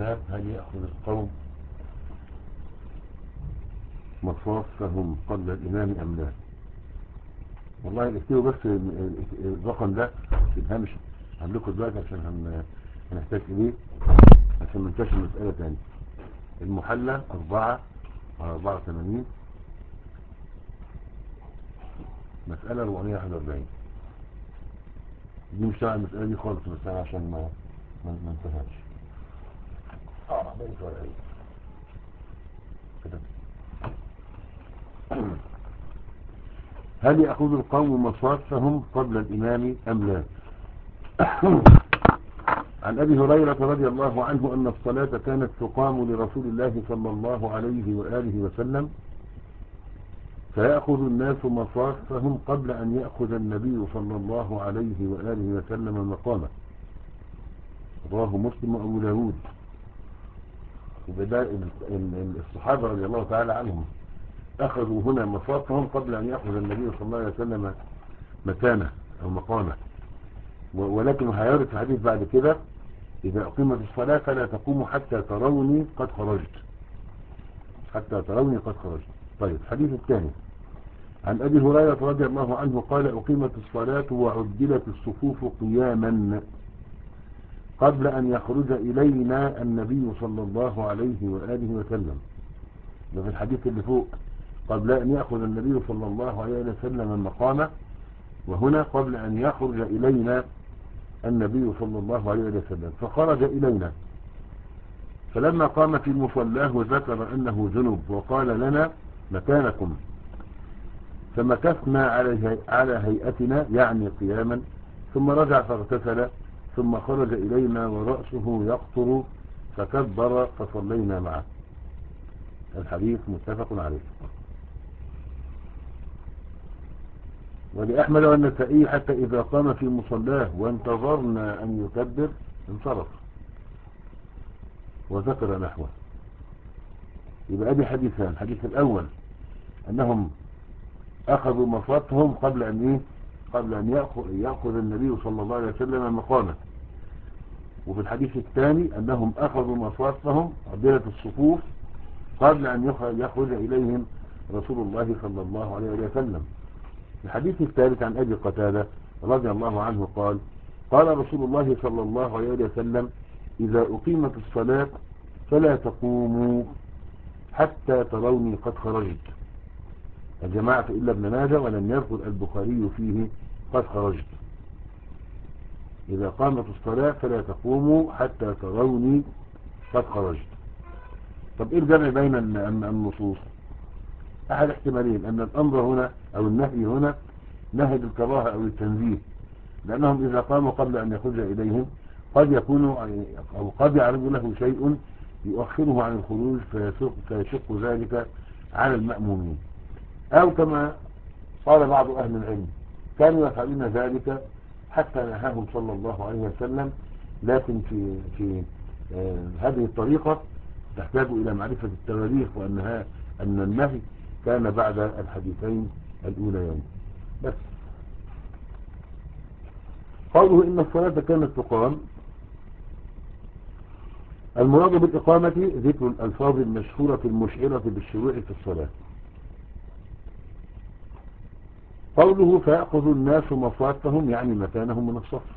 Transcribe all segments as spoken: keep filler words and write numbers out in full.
الصلاة هل يأخذ القوم مصافهم قبل الإمام أم لا؟ والله اكتبوا بس الرقم ده في الهامش هنلكوا دلوقتي عشان هن... هنحتاج إليه عشان ما ننساش المسألة تاني. المحلى أربعة على أربعة وثمانين مسألة أربعمية واحد وأربعين. دي مش تبع المسألة دي خالص بس عشان ما ما ما انتهاش. اه ده الفرق ايه كده. هل يأخذ القوم مصافهم قبل الإمام أم لا؟ عن أبي هريرة رضي الله عنه أن الصلاة كانت تقام لرسول الله صلى الله عليه وآله وسلم فيأخذ الناس مصافهم قبل أن يأخذ النبي صلى الله عليه وآله وسلم مقامه. رواه مسلم وأبو داود. وبدأ الصحابة رضي الله تعالى عنهم أخذوا هنا مصافهم قبل أن يأخذ النبي صلى الله عليه وسلم مكانه أو مقامه. ولكن هيرد في حديث بعد كده إذا أقيمت الصلاة فلا تقوموا حتى تروني قد خرجت حتى تروني قد خرجت. طيب الحديث الثاني عن أبي هريرة رضي الله عنه قال أقيمت الصلاة وعدلت الصفوف قياما قبل أن يخرج إلينا النبي صلى الله عليه وآله وسلم. ده في الحديث اللي فوق قبل أن يأخذ النبي صلى الله عليه وسلم مقامه، وهنا قبل أن يخرج إلينا النبي صلى الله عليه وسلم. فخرج إلينا فلما قام في مصلاه ذكر أنه جنب وقال لنا مكانكم فمكثنا على هيئتنا يعني قياما ثم رجع فاغتسل ثم خرج إلينا ورأسه يقطر فكبر فصلينا معه. الحديث متفق عليه. ولأحمد والنسائي حتى إذا قام في مصلاه وانتظرنا أن يكبر انصرف وذكر نحوه. يبقى ادي حديثان. الحديث الأول أنهم أخذوا مصافهم قبل أن إيه قبل أن يأخذ, يأخذ النبي صلى الله عليه وسلم مقامه. وفي الحديث الثاني أنهم أخذوا مصافهم عدلة الصفوف قبل أن يخرج إليهم رسول الله صلى الله عليه وسلم. الحديث الثالث عن أبي قتادة رضي الله عنه قال قال رسول الله صلى الله عليه وسلم إذا أقيمت الصلاة فلا تقوموا حتى تروني قد خرجت. الجماعة إلا ابن ماجه ولم يذكر البخاري فيه قد خرجت. إذا قامت الصلاة فلا تقوموا حتى تروني قد خرجت. طب إيه الجمع بين النصوص؟ أحد احتمالين أن الأمر هنا أو النهي هنا نهي بالكراهة أو التنزيه، لأنهم إذا قاموا قبل أن يخرج إليهم قد يكون أو قد يعرض له شيء يؤخره عن الخروج فيشق ذلك على المأمومين، أو كما قال بعض أهل العلم كانوا يفعلون ذلك حتى نهاهم صلى الله عليه وسلم. لكن في في آه هذه الطريقة تحتاج إلى معرفة التواريخ وأنها أن النهي كان بعد الحديثين الأوليين بس. قوله إن الصلاة كانت تقام، المراد بالإقامة ذكر الألفاظ المشهورة المشعرة بالشروع في الصلاة. قوله فيأخذ الناس مصافهم يعني مكانهم من الصف.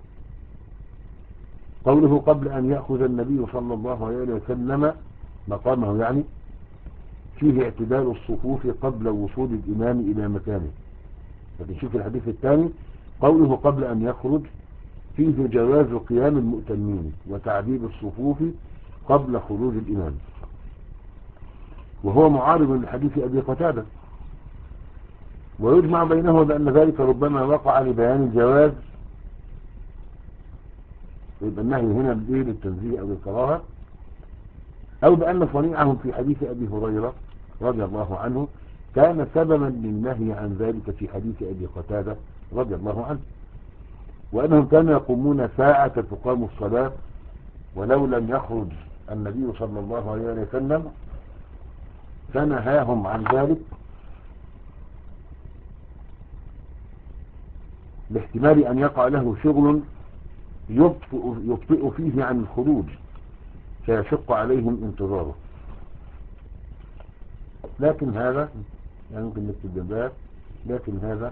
قوله قبل أن يأخذ النبي صلى الله عليه وسلم مقامه يعني فيه اعتدال الصفوف قبل وصول الإمام إلى مكانه. فتشوف الحديث الثاني قوله قبل أن يخرج فيه جواز قيام المؤتمين وتعديل الصفوف قبل خروج الإمام، وهو معارض لحديث أبي قتادة. ويجمع بينه بأن ذلك ربما وقع لبيان الجواز، يبقى النهي هنا بالايه للتنزيه أو الكراهة، أو بأن صنيعهم في حديث أبي هريرة رضي الله عنه كان سببا للنهي عن ذلك في حديث أبي قتادة رضي الله عنه، وأنهم كانوا يقومون ساعة تقام الصلاة ولو لم يخرج النبي صلى الله عليه وسلم فنهاهم عن ذلك باحتمال أن يقع له شغل يبطئ, يبطئ فيه عن الخروج فيشق عليهم انتظاره. لكن هذا يعني ممكن نكتب جنبها، لكن هذا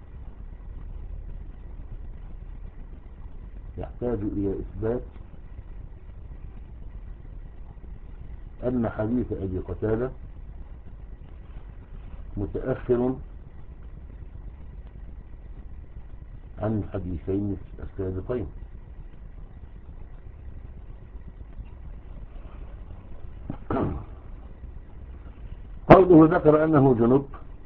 يحتاج إلى إثبات أن حديث أبي قتادة متأخر عن الحديثين السابقين. قوله ذكر أنه جنب،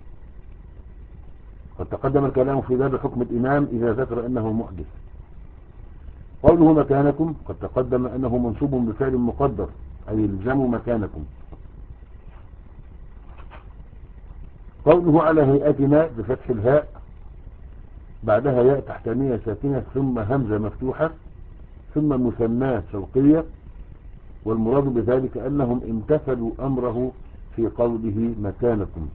قد تقدم الكلام في باب حكم الإمام إذا ذكر أنه محدث. قوله مكانكم، قد تقدم أنه منصوب بفعل مقدر، أي الزموا مكانكم. قوله على هيئتنا بفتح الهاء بعدها ياء تحتانية ساكنة ثم همزة مفتوحة ثم مثناة شرقية، والمراد بذلك أنهم امتثلوا أمره في قوله مكانكم،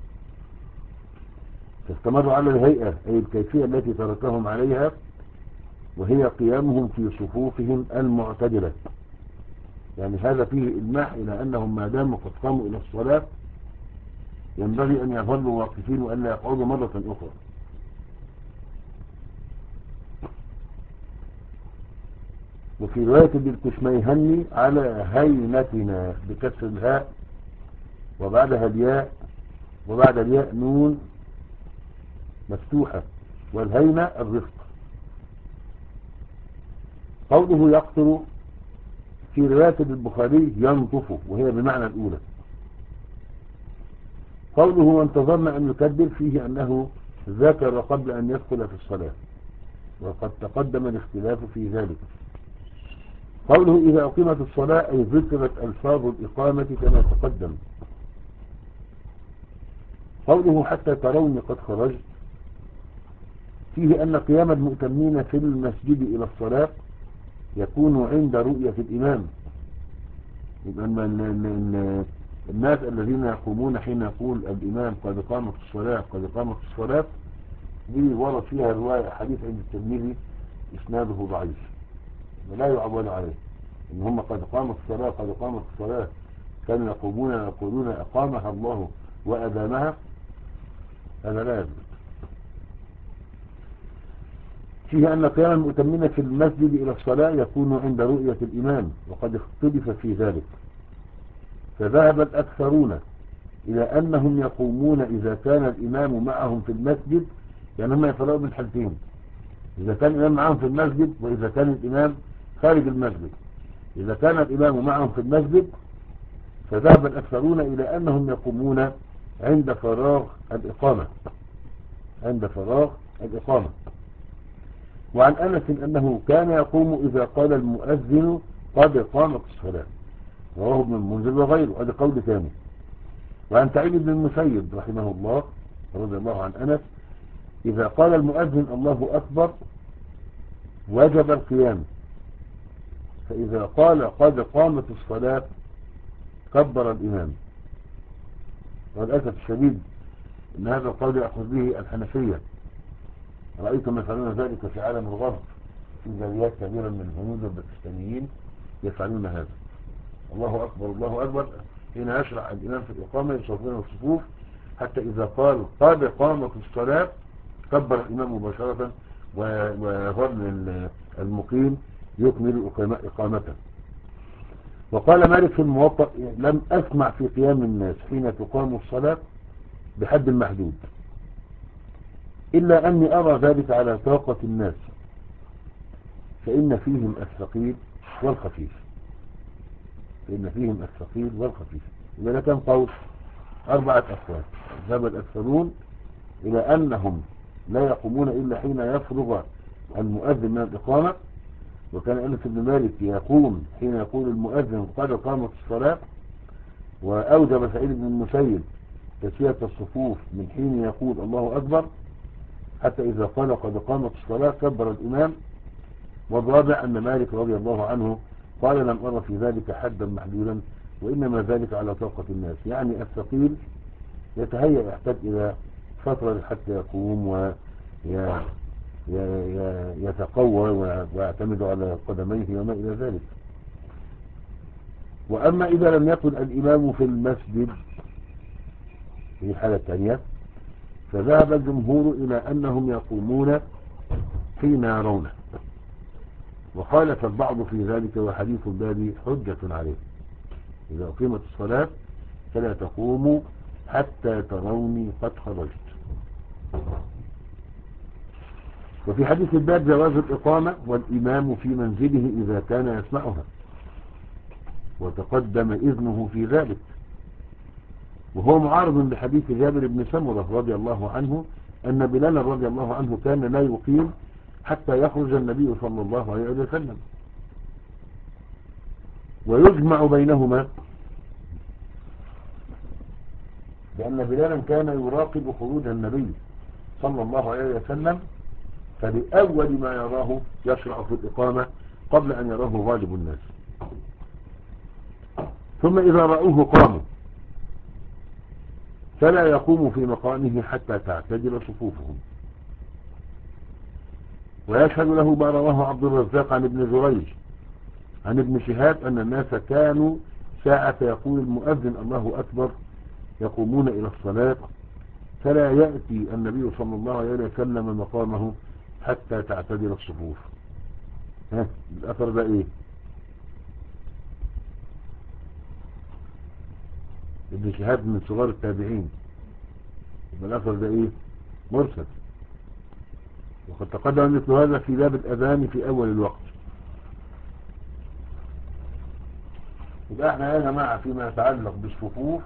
فاستمروا على الهيئة أي الكيفية التي تركهم عليها، وهي قيامهم في صفوفهم المعتدلة. يعني هذا فيه إلماح إلى أنهم ما داموا قد قاموا إلى الصلاة ينبغي أن يظلوا واقفين وألا يقعدوا مرة أخرى. وفي رواية بالكشميهني على هينتنا بكسر الهاء وبعدها الياء وبعد الياء نون مفتوحة، والهينة الرفق. قوله يقطر في رواية البخاري ينطف، وهي بمعنى الأولى. قوله وانتظرنا أن يكبر فيه أنه ذكر قبل أن يدخل في الصلاة، وقد تقدم الاختلاف في ذلك. قوله إذا أقيمت الصلاة أي ذكرت ألفاظ الإقامة كما تقدم. قوله حتى تروني قد خرجت فيه أن قيام المؤتمين في المسجد إلى الصلاة يكون عند رؤية الإمام. يبقى الناس الذين يقومون حين يقول الإمام قد قامت الصلاة قد قامت الصلاة دي ورد فيها رواية حديث عند الترمذي إسناده ضعيف ولا يعول عليه، إن هم قد قامت الصلاة قد قامت الصلاة كانوا يقومون يقولون أقامها الله وأدامها، هذا لا يثبت. فيه أن قيام المؤتمين في المسجد إلى الصلاة يكون عند رؤية الإمام، وقد اختلف في ذلك، فذهب الأكثرون إلى أنهم يقومون إذا كان الإمام معهم في المسجد، يعني هم يفرقوا من حالتين، إذا كان الإمام معهم في المسجد وإذا كان الإمام خارج المسجد. إذا كان الإمام معهم في المسجد فذهب الأكثرون إلى أنهم يقومون عند فراغ الإقامة عند فراغ الإقامة. وعن أنس أنه كان يقوم إذا قال المؤذن قد قامت الصلاة، رواه ابن المنذر وغيره، هذا قول ثاني. وعن سعيد بن المسيب رحمه الله رضي الله عن أنس إذا قال المؤذن الله أكبر وجب القيام، فإذا قال قد قامت الصلاة كبر الإمام. وللأسف الشديد أن هذا القول يأخذ به الحنفية، رأيتم يفعلون ذلك في عالم الغرب، في جاليات كبيرة من الهنود والباكستانيين يفعلون هذا. الله أكبر الله أكبر حين يشرع الإمام في الإقامة يصفون الصفوف حتى إذا قال قد قامت الصلاة كبر الإمام مباشرة ويظل المقيم يكمل إقامته. وقال مالك في الموطأ لم أسمع في قيام الناس حين تقام الصلاة بحد محدود، إلا أني أرى ذلك على طاقة الناس، فإن فيهم الثقيل والخفيف فإن فيهم الثقيل والخفيف. إذا كان قول أربعة أقوال. ذهب الأكثرون إلى أنهم لا يقومون إلا حين يفرغ المؤذن من الإقامة، وكان أنس بن مالك يقوم حين يقول المؤذن قد قامت الصلاة، وأوجب سعيد بن المسيب تسوية الصفوف من حين يقول الله أكبر حتى إذا قال قد قامت الصلاة كبر الإمام. والرابع أن مالك رضي الله عنه قال لم أرى في ذلك حدا محدودا، وإنما ذلك على طاقة الناس، يعني الثقيل يتهيأ يحتاج إلى فترة حتى يقوم ويتقوى ويعتمد على قدميه وما إلى ذلك. وأما إذا لم يكن الإمام في المسجد في الحالة الثانية فذهب الجمهور إلى أنهم يقومون حين يرونه، وخالف البعض في ذلك، وحديث الباب حجة عليه. إذا أقيمت الصلاة فلا تقوموا حتى تروني قد خرجت. وفي حديث الباب جواز الإقامة والإمام في منزله إذا كان يسمعها، وتقدم إذنه في ذلك، وهو معارض بحديث جابر بن سمرة رضي الله عنه أن بلال رضي الله عنه كان لا يقيم حتى يخرج النبي صلى الله عليه وسلم. ويجمع بينهما لأن بلالا كان يراقب خروج النبي صلى الله عليه وسلم، فلأول ما يراه يشرع في الإقامة قبل أن يراه غالب الناس، ثم إذا رأوه قاموا، فلا يقوم في مقامه حتى تعتدل صفوفهم. ويشهد له ما رواه عبد الرزاق عن ابن جريج عن ابن شهاب أن الناس كانوا ساعة يقول المؤذن الله أكبر يقومون إلى الصلاة، فلا يأتي النبي صلى الله عليه وسلم مقامه حتى تعتدل الصفوف. ها الأثر ده إيه؟ ابن شهاب من صغار التابعين، يبقى الأثر ده إيه؟ مرسل. وقد تقدم مثل هذا في باب الأذان في أول الوقت. يبقى احنا يا جماعة فيما يتعلق بالصفوف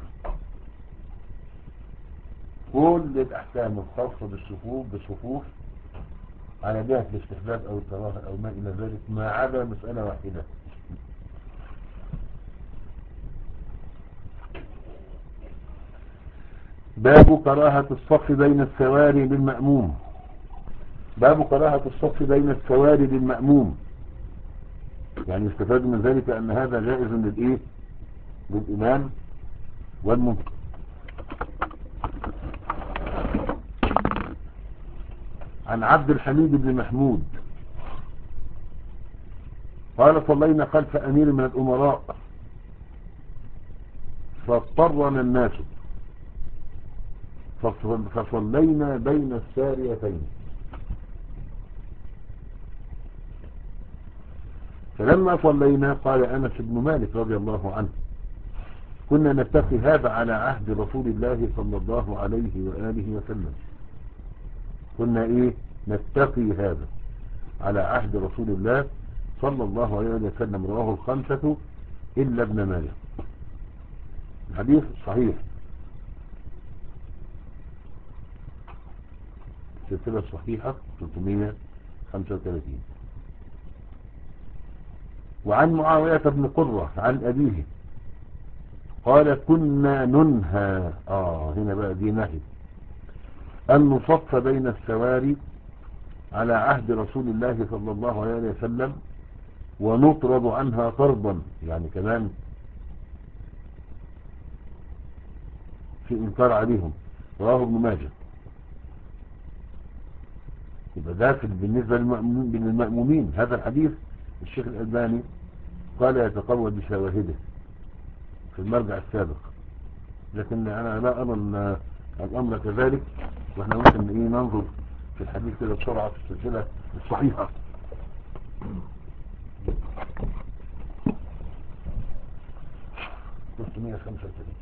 كل الأحكام الخاصة بالصفوف بالصفوف على جهة الاستحباب أو الكراهة أو ما إلى ذلك، ما عدا مسألة واحدة. باب كراهة الصف بين السواري للمأموم. باب كراهة الصف بين السواري للمأموم، يعني استفاد من ذلك أن هذا جائز للإيه؟ للإمام والمنفق. عن عبد الحميد بن محمود قال صلينا خلف أمير من الأمراء فاضطرنا الناس فصلينا بين الساريتين، فلما صلينا قال أنس بن مالك رضي الله عنه كنا نتقي هذا على عهد رسول الله صلى الله عليه وآله وسلم. كنا إيه نتقي هذا على عهد رسول الله صلى الله عليه وسلم. رواه الخمسة إلا ابن ماجه. الحديث صحيح، السلسلة الصحيحة ثلاثمائة وخمسة وثلاثين. وعن معاوية بن قرة عن أبيه قال كنا ننهى آه هنا بقى دي نهي أن نصف بين السواري على عهد رسول الله صلى الله عليه وسلم ونطرد عنها طردا، يعني كمان في إنكار عليهم. رواه ابن ماجه. يبقى ده بالنسبة للمأمومين. هذا الحديث الشيخ الألباني قال يتقوى بشواهده في المرجع السابق، لكن أنا لا أرى الأمر كذلك، وإحنا ممكن إيه ننظر في الحديث كده بسرعة في السلسلة الصحيحة. ثلاثمائة وخمسة وثلاثين.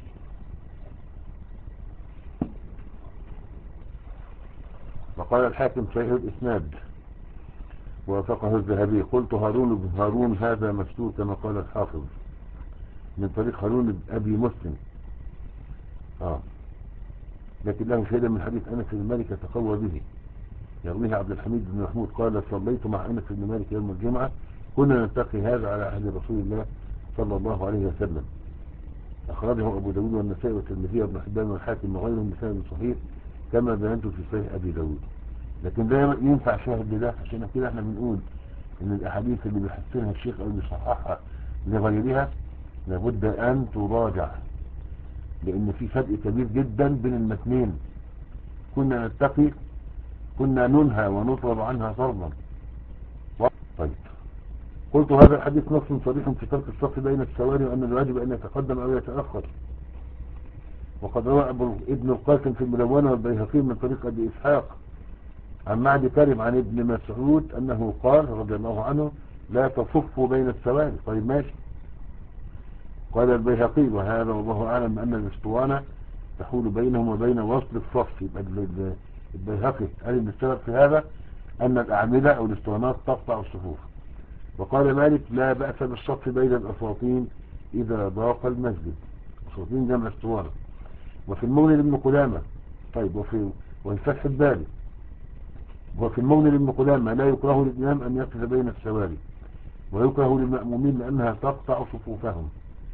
وقال الحاكم صحيح الإسناد ووافقه الذهبي. قلت هارون بن هارون هذا مستور كما قال الحافظ من طريق هارون بن أبي مسلم، آه لكن له شهادة من حديث أنس بن مالك يتقوى به، يرويه عبد الحميد بن محمود قال صليت مع أنس بن مالك يوم الجمعة كنا نتقي هذا على عهد رسول الله صلى الله عليه وسلم. أخرجه أبو داود والنسائي والترمذي وابن حبان والحاكم وغيرهم بسند صحيح كما بينت في صحيح أبي داود. لكن ده ينفع شاهد لده، عشان كده احنا بنقول ان الأحاديث اللي بيحسنها الشيخ أو بيصححها لغيرها لابد أن تراجع، لأن في فرق كبير جدا بين المتنين. كنا نتقي كنا ننهى ونطلب عنها طردا. طيب قلت هذا الحديث نص صريح في ترك الصف بين السواري وأن الواجب أن يتقدم أو يتأخر. وقد روى ابن القاسم في الملونة والبيهقي من طريق أبي إسحاق عن معدي كريم عن ابن مسعود أنه قال رضي الله عنه لا تصفوا بين السواري. طيب ماشي. قال البيهقي وهذا والله أعلم أن الاسطوانة تحول بينهم وبين وصل الصف. يبقى البيهقي قال إن السبب في هذا أن الأعمدة أو الاسطوانات تقطع الصفوف. وقال مالك لا بأس بالصف بين الأساطين إذا ضاق المسجد. أساطين جمع اسطوانة. وفي المغني لابن قدامة طيب وفي وفي فتح الباري وفي المغني لابن قدامة لا يكره للإمام أن يقف بين السواري ويكره للمأمومين لأنها تقطع صفوفهم.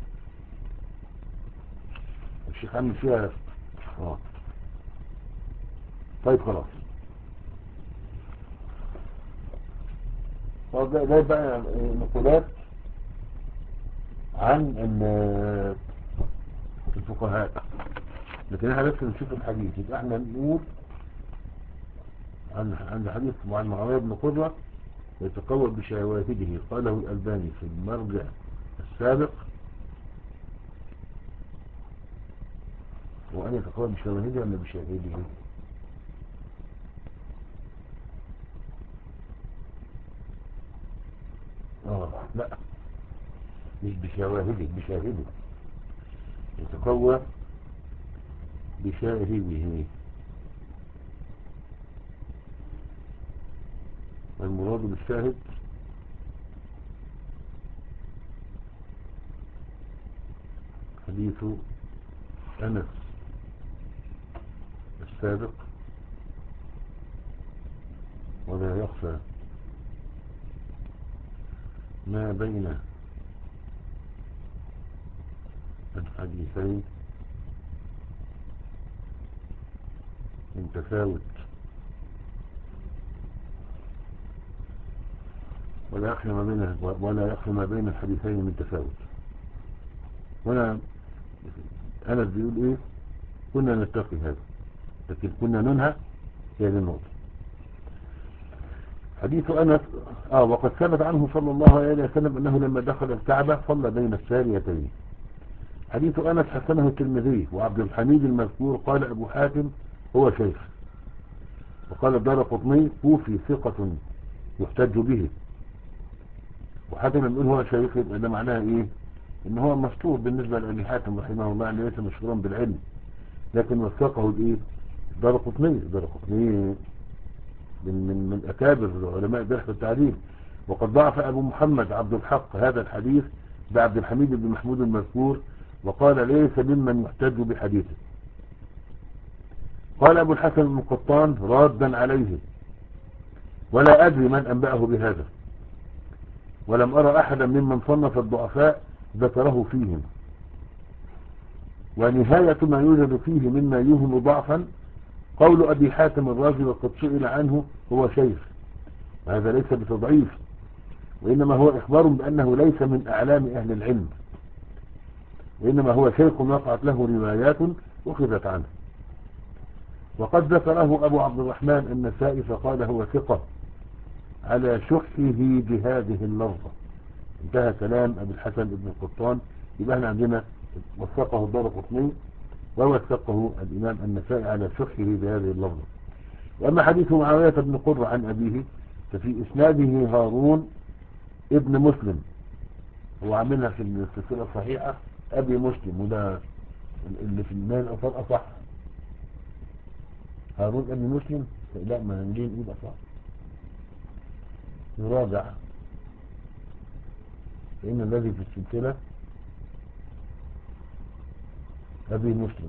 الشيخ عامل فيها اه طيب خلاص. طب ده ده بقى نقولات عن الفقهاء، لكن احنا بس نشوف الحديث. يبقى احنا نقول عن عن حديث عن معاوية بن قرة يتقوى بشواهده قاله الألباني في المرجع السابق، وأن يتقوى بشواهده ولا بشاهده؟ اه لا مش بشواهده، بشاهده يتقوى بشاهده. المراد بالشاهد حديث أنس السابق ولا يخفى ما بين الحديثين من تفاوت ولا يخفى ما بين ولا يخفى ما بين الحديثين من تفاوت. هنا أنس بيقول إيه؟ كنا نتقي هذا لكن كنا ننهى هي هذه النقطة. حديث أنس آه وقد ثبت عنه صلى الله عليه وسلم أنه لما دخل الكعبة صلى بين الساريتين. حديث أنس حسنه الترمذي وعبد الحميد المذكور قال أبو حاتم هو شيخ، وقال الدارقطني كوفي ثقة يحتج به. وحاتم يقول هو شيخ يبقى ده معناها إيه؟ إن هو مشهور بالنسبة لأبي حاتم رحمه الله أنه ليس مشهورا بالعلم، لكن وثقه الإيه؟ الدارقطني. الدارقطني من من من أكابر علماء الجرح والتعديل. وقد ضعف أبو محمد عبد الحق هذا الحديث بعبد الحميد بن محمود المذكور وقال ليس ممن يحتج بحديثه. قال أبو الحسن المقطان رادا عليه ولا أدري من أنبأه بهذا، ولم أرى أحدا ممن صنف الضعفاء ذكره فيهم، ونهاية ما يوجد فيه مما يوهم ضعفا قول أبي حاتم الرازي وقد سئل عنه هو شيخ. هذا ليس بتضعيف، وإنما هو إخبار بأنه ليس من أعلام أهل العلم، وإنما هو شيخ وقعت له روايات أخذت عنه. وقد ذكره أبو عبد الرحمن النسائي فقال هو ثقة على شحه بهذه اللفظة. انتهى كلام أبي الحسن بن القطان. يبقى احنا عندنا وثقه الدارقطني ووثقه الإمام النسائي على شحه بهذه اللفظة. وأما حديث معاوية بن قرة عن أبيه ففي إسناده هارون ابن مسلم، هو عاملها في السلسلة الصحيحة أبي مسلم، وده اللي في المال الأصل أصح. هارون ابن مسلم لا ما نجي نقول أصح، يراجع فإن الذي في السلسلة أبي مسلم.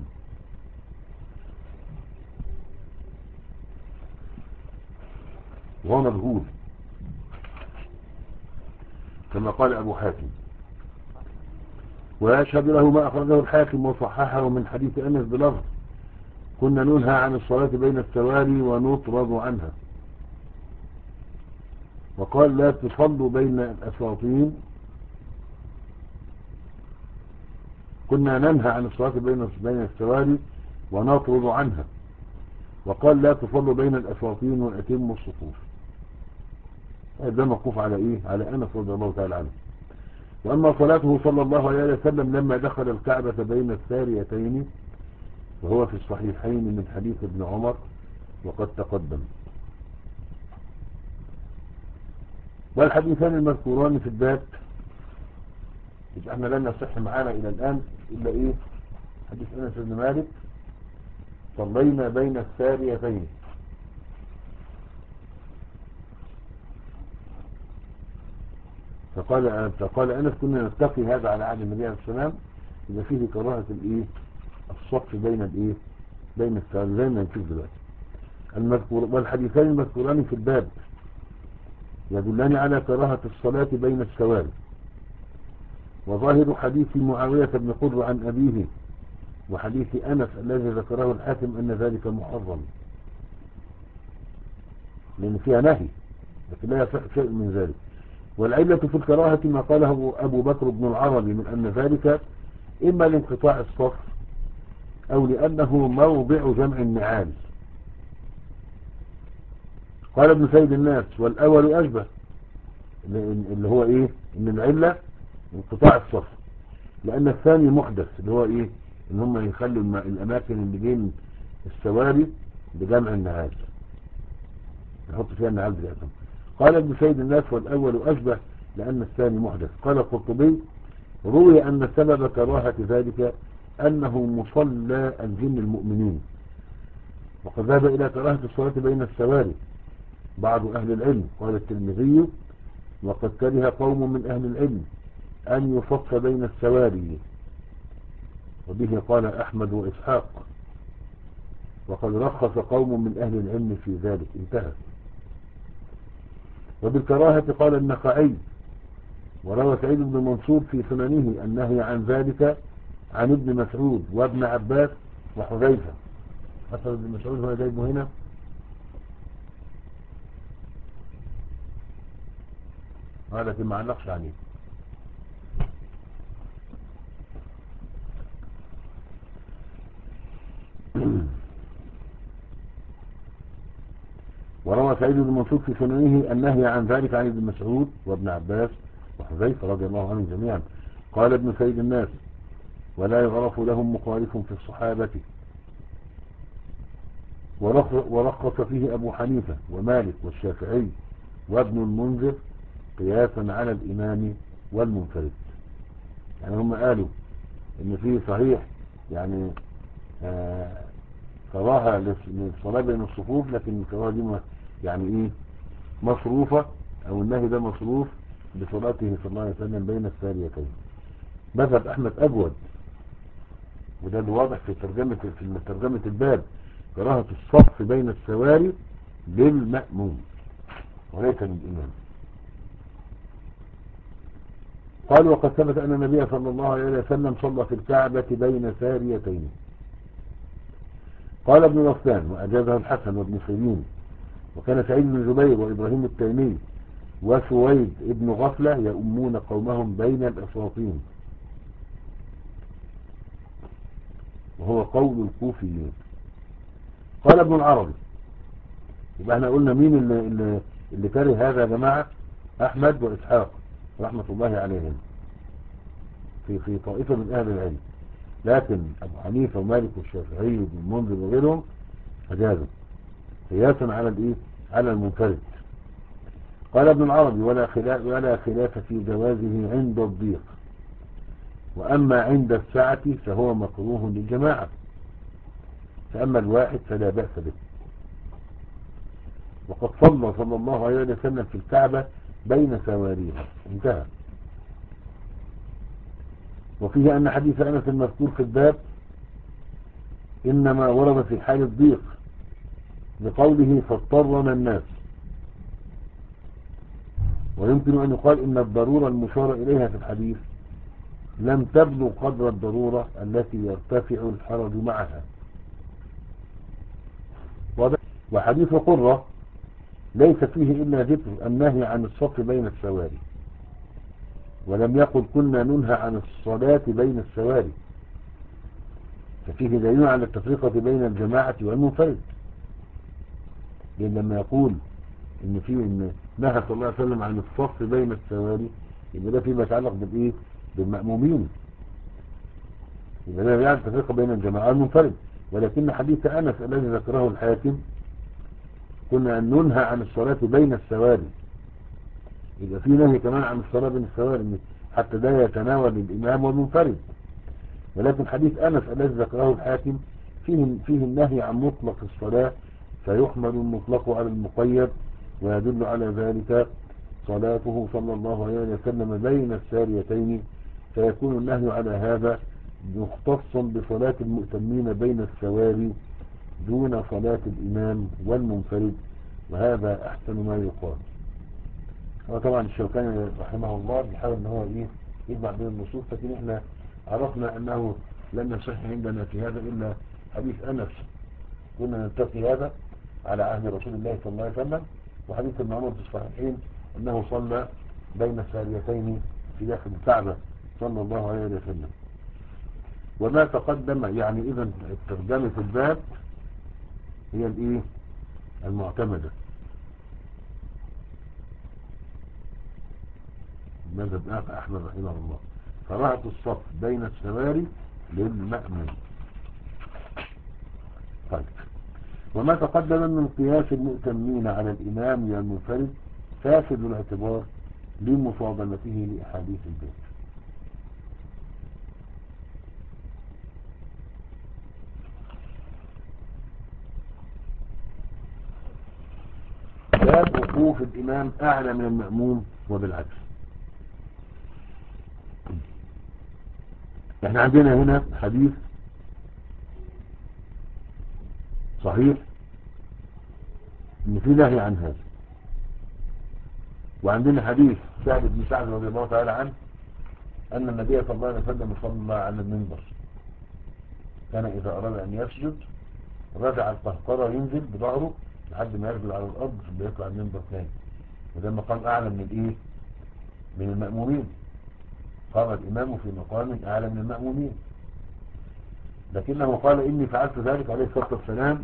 وهو مجهول كما قال أبو حاتم، ويشهد له ما أخرجه الحاكم وصححه من حديث أنس بلفظ كنا ننهى عن الصلاة بين السواري ونطرد عنها. وقال لا تصلوا بين الأساطين، كنا ننهى عن الصلاة بين بين السواري ونطرد عنها. وقال لا تصلوا بين الأساطين وأتموا الصفوف. ده موقوف على إيه؟ على أنس رضي الله تعالى عنه. وأما صلاته صلى الله عليه وسلم لما دخل الكعبة بين الساريتين وهو في الصحيحين من حديث ابن عمر وقد تقدم. والحديثان المذكوران في الباب يبقى احنا لن يصح معانا إلى الآن إلا إيه؟ حديث أنس بن مالك صلينا بين الساريتين. فقال فقال أنس كنا نتقي هذا على عهد النبي عليه السلام إذا فيه كراهة الإيه؟ الصف بين الإيه؟ بين الساريتين زي ما نشوف دلوقتي. المذكور والحديثان المذكوران في الباب يدلان على كراهة الصلاة بين السواري. وظاهر حديث معاوية بن قرة عن أبيه وحديث أنس الذي ذكره الحاكم أن ذلك محرم لأن فيها نهي لكن لا يصح شيء من ذلك. والعلة في الكراهة ما قاله أبو بكر بن العربي من أن ذلك إما لانقطاع الصف أو لأنه موضع جمع النعال. قال ابن سيد الناس والأول أشبه اللي هو إيه؟ إن العلة انقطاع الصف لأن الثاني محدث اللي هو إيه؟ إن هم يخلوا الأماكن اللي بين السواري بجمع النعال يحط فيها النعال بتاعتهم. قال ابن سيد الناس والأول أشبه لأن الثاني محدث. قال القرطبي روي أن سبب كراهة ذلك أنه مصلى الجن المؤمنين وقد ذهب إلى كراهة الصلاة بين السواري بعض أهل العلم. قال الترمذي وقد كره قوم من أهل العلم أن يصف بين السواري وبه قال أحمد وإسحاق وقد رخص قوم من أهل العلم في ذلك. انتهى. وبالكراهة قال النخعي وروى سعيد بن منصور في سننه النهي عن ذلك عن ابن مسعود وابن عباس وحذيفة. أثر ابن مسعود هو جايبه هنا هذا لكن ما علقش عليه. وروى سعيد بن منصور في سننه النهي عن ذلك عن ابن مسعود وابن عباس وحذيفة رضي الله عنهم جميعا. قال ابن سيد الناس ولا يعرف لهم مخالف في الصحابة. ورخص فيه أبو حنيفة ومالك والشافعي وابن المنذر قياسا على الإمام والمنفرد. يعني هم قالوا ان فيه صحيح يعني آه كراهة للصلاة بين الصفوف لكن الكراهة دي يعني ايه مصروفة او النهي ده مصروف بصلاته صلى الله عليه وسلم بين الساريتين. مذهب احمد اجود وده الواضح في ترجمة في ترجمة الباب كراهة الصف بين السواري للمأموم وليس للإمام. قال وقد ثبت أن النبي صلى الله عليه وسلم صلى في الكعبة بين ساريتين. قال ابن غسان وأجازه الحسن وابن سيرين وكان سعيد بن جبير وإبراهيم التيمي وسويد ابن غفلة يؤمون قومهم بين الأسواطين وهو قول الكوفيين. قال ابن العربي يبقى احنا قلنا مين اللي, اللي, اللي كره هذا يا جماعة؟ أحمد وإسحاق رحمة الله عليهم في في طائفة من أهل العلم لكن أبو حنيفة ومالك والشافعي وابن المنذر وغيرهم أجازوا قياسا على الايه على المنفرد. قال ابن العربي ولا خلاف ولا خلاف في جوازه عند الضيق وأما عند السعة فهو مكروه للجماعة فأما الواحد فلا بأس به. وقد صلى صلى الله عليه وسلم في الكعبة بين سواريها. انتهى. وفيه أن حديث أنس المذكور في الباب إنما ورد في حال الضيق لقوله فاضطرنا الناس. ويمكن أن يقال إن الضرورة المشار إليها في الحديث لم تبلغ قدر الضرورة التي يرتفع الحرج معها. وحديث قرة ليس فيه إلا ذكر النهي عن الصف بين السواري ولم يقل كنا ننهى عن الصلاة بين السواري ففيه دليل على التفرقة بين الجماعة والمنفرد. لأن لما يقول ان في ان نهى صلى الله عليه وسلم عن الصف بين السواري، يبقى ده فيما يتعلق بالايه؟ بالمأمومين، يبقى ده يعني تفرقه بين الجماعة المنفرد. ولكن حديث أنس الذي ذكره الحاكم كنا أن ننهى عن الصلاة بين السواري، يبقى في نهي كمان عن الصلاة بين السواري حتى ده يتناول الإمام والمنفرد. ولكن حديث أنس الذي ذكره الحاكم فيه فيه النهي عن مطلق الصلاة، فيحمل المطلق على المقيد، ويدل على ذلك صلاته صلى الله عليه وسلم بين الساريتين، فيكون النهي على هذا مختصا بصلاة المؤتمين بين السواري دون صلاة الإمام والمنفرد، وهذا أحسن ما يقال. وطبعا الشوكاني رحمه الله بيحاول ان هو ايه يجمع بين النصوص، لكن احنا عرفنا انه لم يصح عندنا في هذا الا حديث انس كنا نلتقي هذا على عهد رسول الله صلى الله عليه وسلم، وحديث ابن عمر في الصحيحين انه صلى بين الساريتين في داخل الكعبة صلى الله عليه وسلم. وما تقدم يعني اذا ترجمة الباب هي الايه المعتمدة، مذهب أحمد رحمه الله، كراهة الصف بين السواري للمأمون. طيب، وما تقدم من قياس المؤتمين على الإمام والمنفرد فاسد الاعتبار لمصادمته لأحاديث البيت. باب وقوف الإمام أعلى من المأموم وبالعكس. احنا عندنا هنا حديث صحيح ان في نهي عن هذا، وعندنا حديث سعد بن سعد رضي الله تعالى عنه ان النبي صلى الله عليه وسلم صلى على المنبر، كان اذا اراد ان يسجد رجع القهقرة ينزل بظهره لحد ما ينزل على الارض ثم يطلع المنبر ثاني، وده مقام اعلى من الايه؟ من المأمومين. قام الامام في مقام اعلى من المأمومين، لكنه قال اني فعلت ذلك عليه الصلاة والسلام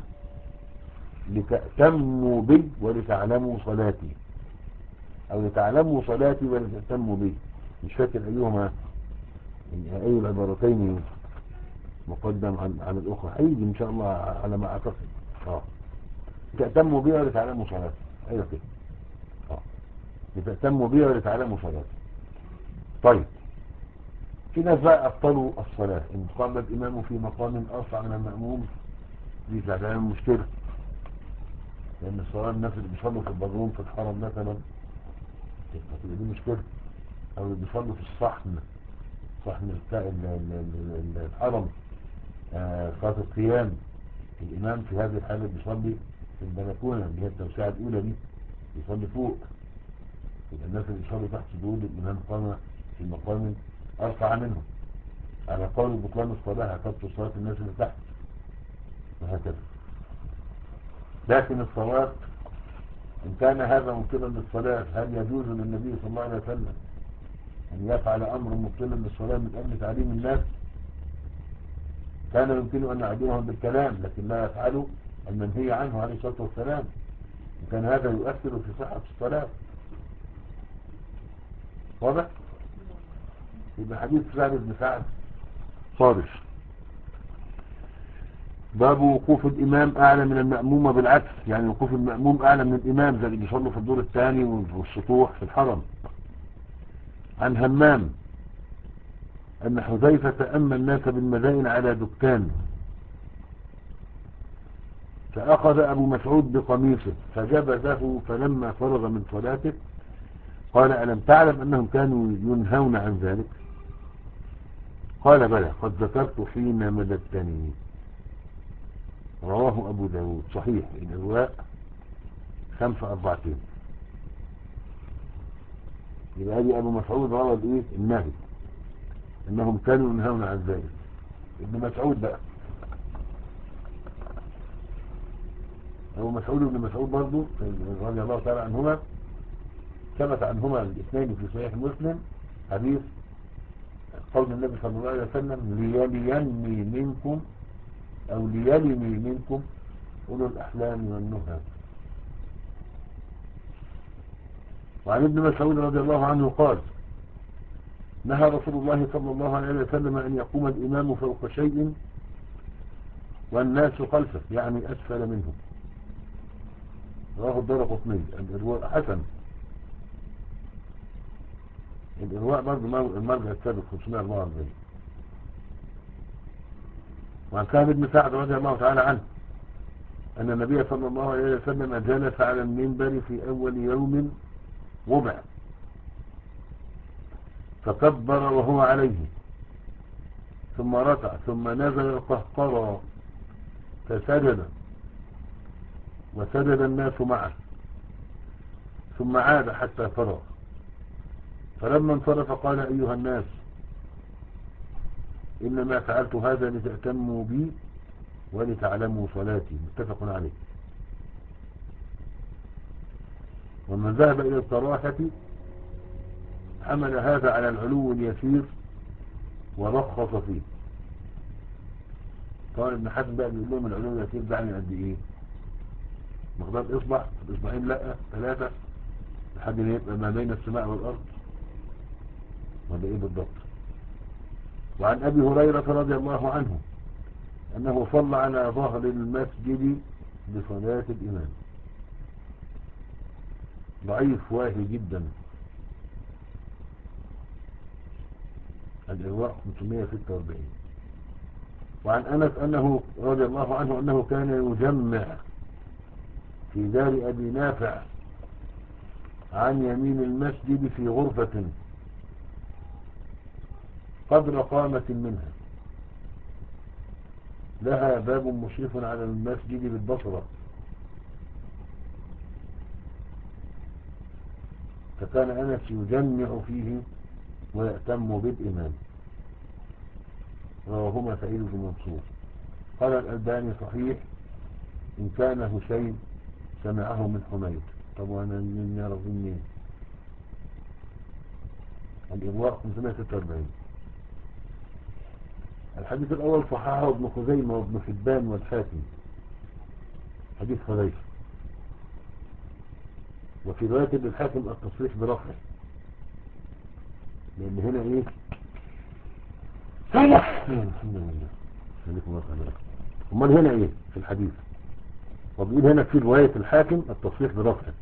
لتأتموا بي ولتعلموا صلاتي، او لتعلموا صلاتي ولتأتموا بي، مش فاكر ايهما اي العبارتين مقدم عن عن الاخرى، هيجي ان شاء الله على ما اعتقد. اه لتأتموا بي ولتعلموا صلاتي، ايوه كده، اه لتأتموا بي ولتعلموا صلاتي. طيب، في ناس بقى ابطلوا الصلاة ان قام الامام في مقام ارفع من المأموم، دي فعلا مشكلة، لان الصلاة الناس اللي بيصلوا في البدروم في الحرم مثلا دي مشكلة، او اللي بيصلوا في الصحن، صحن بتاع الحرم صلاة القيام، الامام في هذه الحالة بيصلي في البلكونة اللي هي التوسعة الاولى دي، بيصلي فوق، يبقى الناس اللي بيصلوا تحت دول الامام قام في مقام ارفع منهم، على قول بطلان الصلاة هتبطل صلاة الناس اللي تحت، وهكذا. لكن الصواب إن كان هذا مبطلا للصلاة، هل يجوز للنبي صلى الله عليه وسلم أن يفعل أمر مبطلا للصلاة من أجل تعليم الناس؟ كان يمكن أن يعلمهم بالكلام لكن لا يفعله المنهي عنه عليه الصلاة والسلام، وكان هذا يؤثر في صحة الصلاة. واضح؟ يبقى حديث سعد بن سعد صارف. باب وقوف الإمام أعلى من المأموم بالعكس، يعني وقوف المأموم أعلى من الإمام زي اللي بيصلوا في الدور الثاني والسطوح في الحرم. عن همام أن حذيفة أما الناس بالمدائن على دكان، فأخذ أبو مسعود بقميصه فجبذه، فلما فرغ من صلاته قال ألم تعلم أنهم كانوا ينهون عن ذلك؟ قال بلى قد ذكرت حين مددتني. رواه أبو داود صحيح الإرواء خمسة أربعتين. يبقى هذه أبو مسعود روى الإيه النهي إنهم كانوا ينهون عن ذلك. ابن مسعود بقى أبو مسعود ابن مسعود برضو رضي الله تعالى عنهما ثبت عنهما الاثنين في صحيح مسلم حديث قول النبي صلى الله عليه وسلم ليليني منكم أو ليلني منكم أولو الأحلام والنهى. وعن ابن مسعود رضي الله عنه قال نهى رسول الله صلى الله عليه وسلم أن يقوم الإمام فوق شيء والناس خلفه، يعني أسفل منه. رواه الدارقطني. الإرواء حسن. الإرواء برضه المرجع السابق خمسمائة وأربعة وأربعين. وعن سهل بن سعد رضي الله تعالى عنه أن النبي صلى الله عليه وسلم جلس على المنبر في أول يوم وضع فكبر وهو عليه، ثم ركع، ثم نزل قهقرا فسجد وسجد الناس معه، ثم عاد حتى فرغ، فلما انصرف قال أيها الناس إنما فعلت هذا لتأتموا بي ولتعلموا صلاتي. متفق عليه. ومن ذهب إلى الكراهة حمل هذا على العلو اليسير ورخص فيه. طبعا ابن حزم بقى بيقول لهم العلو اليسير ده يعني قد ايه؟ مقدار اصبع، اصبعين، لا ثلاثة، لحد ما يبقى ما بين السماء والارض، ولا ايه بالضبط؟ وعن ابي هريرة رضي الله عنه انه صلى على ظهر المسجد بصلاة الامام. ضعيف واهي جدا. الإرواء خمسمائة وستة وأربعين. وعن أنس أنه رضي الله عنه أنه كان يجمع في دار أبي نافع عن يمين المسجد في غرفة قدر قامة منها، لها باب مشرف على المسجد بالبصرة، فكان أنس يجمع فيه ويأتم بالإمام. رواهما سعيد بن منصور. قال الألباني صحيح إن كان هشيم سمعه من حميد. طب وانا من يعرف منين؟ الإبواء خمسمائة وستة وأربعين. الحديث الأول صححه ابن خزيمة وابن حبان والحاكم، حديث حذيفة. وفي رواية ابن الحاكم التصريح برفعه، لأن هنا إيه؟ امال هنا ايه في الحديث؟ وبيقول هنا في رواية الحاكم التصريح برفعه.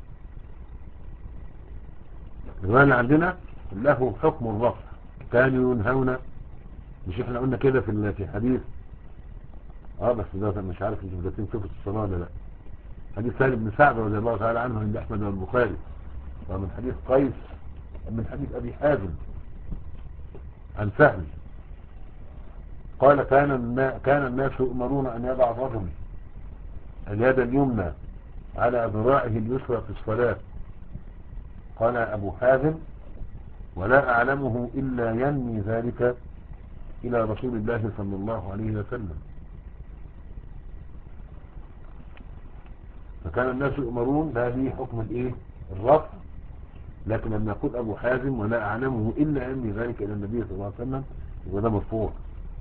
الرواية اللي عندنا له حكم الرفع، كانوا ينهون. مش احنا قلنا كده في في حديث اه بس ده مش عارف انتوا بتاتين صفة الصلاة ولا لا. حديث سهل بن سعد رضي الله تعالى عنه عند احمد والبخاري، ومن حديث قيس من حديث ابي حازم عن سهل قال كان كان الناس يؤمرون ان يضع الرجل اليد اليمنى على ذراعه اليسرى في الصلاة. قال ابو حازم ولا اعلمه الا ينمي ذلك الى رسول الله صلى الله عليه وسلم. فكان الناس يؤمرون بهذه حكم الايه الرفع، لكن لما يقول ابو حازم ولا اعلمه الا ينمي ذلك الى النبي صلى الله عليه وسلم وده مرفوع.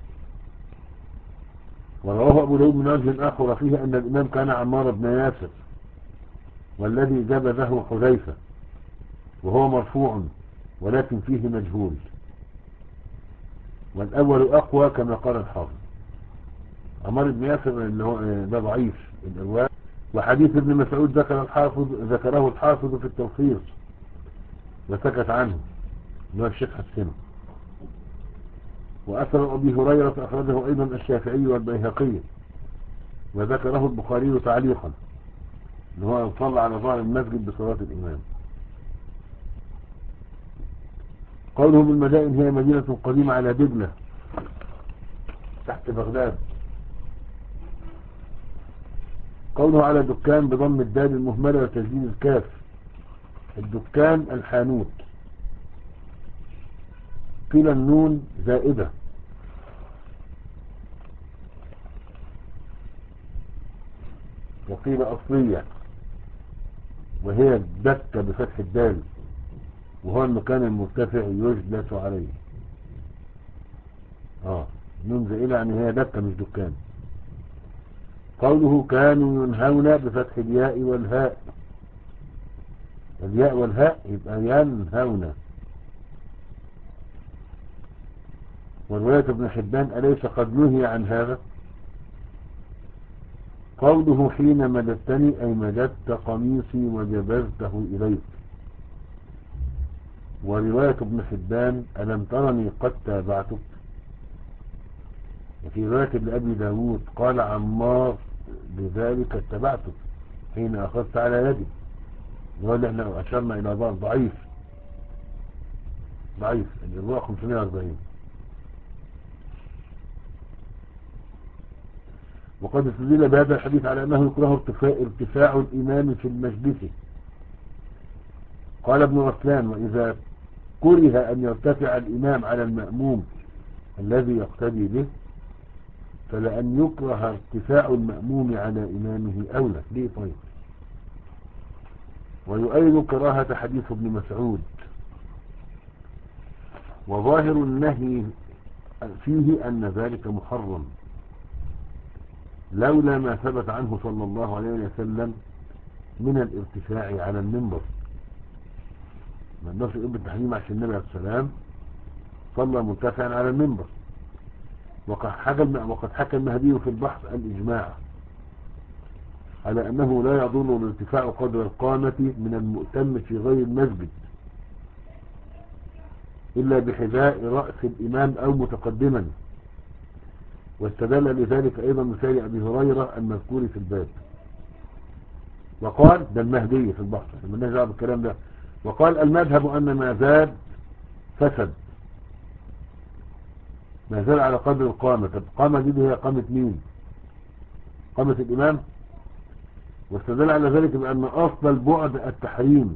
ورواه ابو داود من وجه اخر فيه ان الامام كان عمار بن ياسر والذي جبذه حذيفة، وهو مرفوع ولكن فيه مجهول، والاول اقوى كما قال الحافظ. عمار بن ياسر اللي هو ده ضعيف الارواء. وحديث ابن مسعود ذكر الحافظ ذكره الحافظ في التلخيص وسكت عنه، اللي هو الشيخ حسنه. واثر ابي هريرة اخرجه ايضا الشافعي والبيهقي وذكره البخاري تعليقا، اللي هو صلى على ظهر المسجد بصلاة الامام. قوله بالمدائن هي مدينة قديمة على دجلة تحت بغداد. قوله على دكان بضم الدال المهملة وتسديد الكاف. الدكان الحانوت. قيل النون زائدة، وقيل أصلية، وهي الدكة بفتح الدال، وهو المكان المرتفع يجلس عليه. اه نون زائدة يعني هي دكة مش دكان. قوله كانوا ينهون بفتح الياء والهاء. الياء والهاء يبقى ينهون. ورواية ابن حبان أليس قد نهي عن هذا؟ قوله حين مددتني أي مددت قميصي وجبزته إليك. ورواية ابن حبان ألم ترني قد تابعتك. وفي رواية لأبي داود قال عمار بذلك اتبعتك حين أخذت على يدي. وقال احنا أشرنا إلى بعض ضعيف ضعيف الرواية خمسمائة وأربعين. وقد استدل بهذا الحديث على أنه يكره ارتفاع, ارتفاع الإمام في المجلس. قال ابن رسلان وإذا كره أن يرتفع الإمام على المأموم الذي يقتدي به فلأن يكره ارتفاع المأموم على إمامه أولى. ليه طيب؟ ويؤيد كراهة حديث ابن مسعود. وظاهر النهي فيه أن ذلك محرم لولا ما ثبت عنه صلى الله عليه وسلم من الارتفاع على المنبر. ما الناس يقول بالتحريم عشان النبي عليه السلام صلى مرتفعا على المنبر. وقد حكى وقد حكى المهدي في البحث الإجماع على أنه لا يضر الارتفاع قدر القامة من المؤتم في غير المسجد إلا بحذاء رأس الإمام أو متقدما. واستدل لذلك أيضا مثال أبي هريرة المذكور في الباب. وقال ده المهدي في البحث لما نرجع بالكلام ده. وقال المذهب أن ما زاد فسد. ما زال على قدر القامة. طب القامة دي هي قامة مين؟ قامة الإمام. واستدل على ذلك بأن أصل البعد التحريم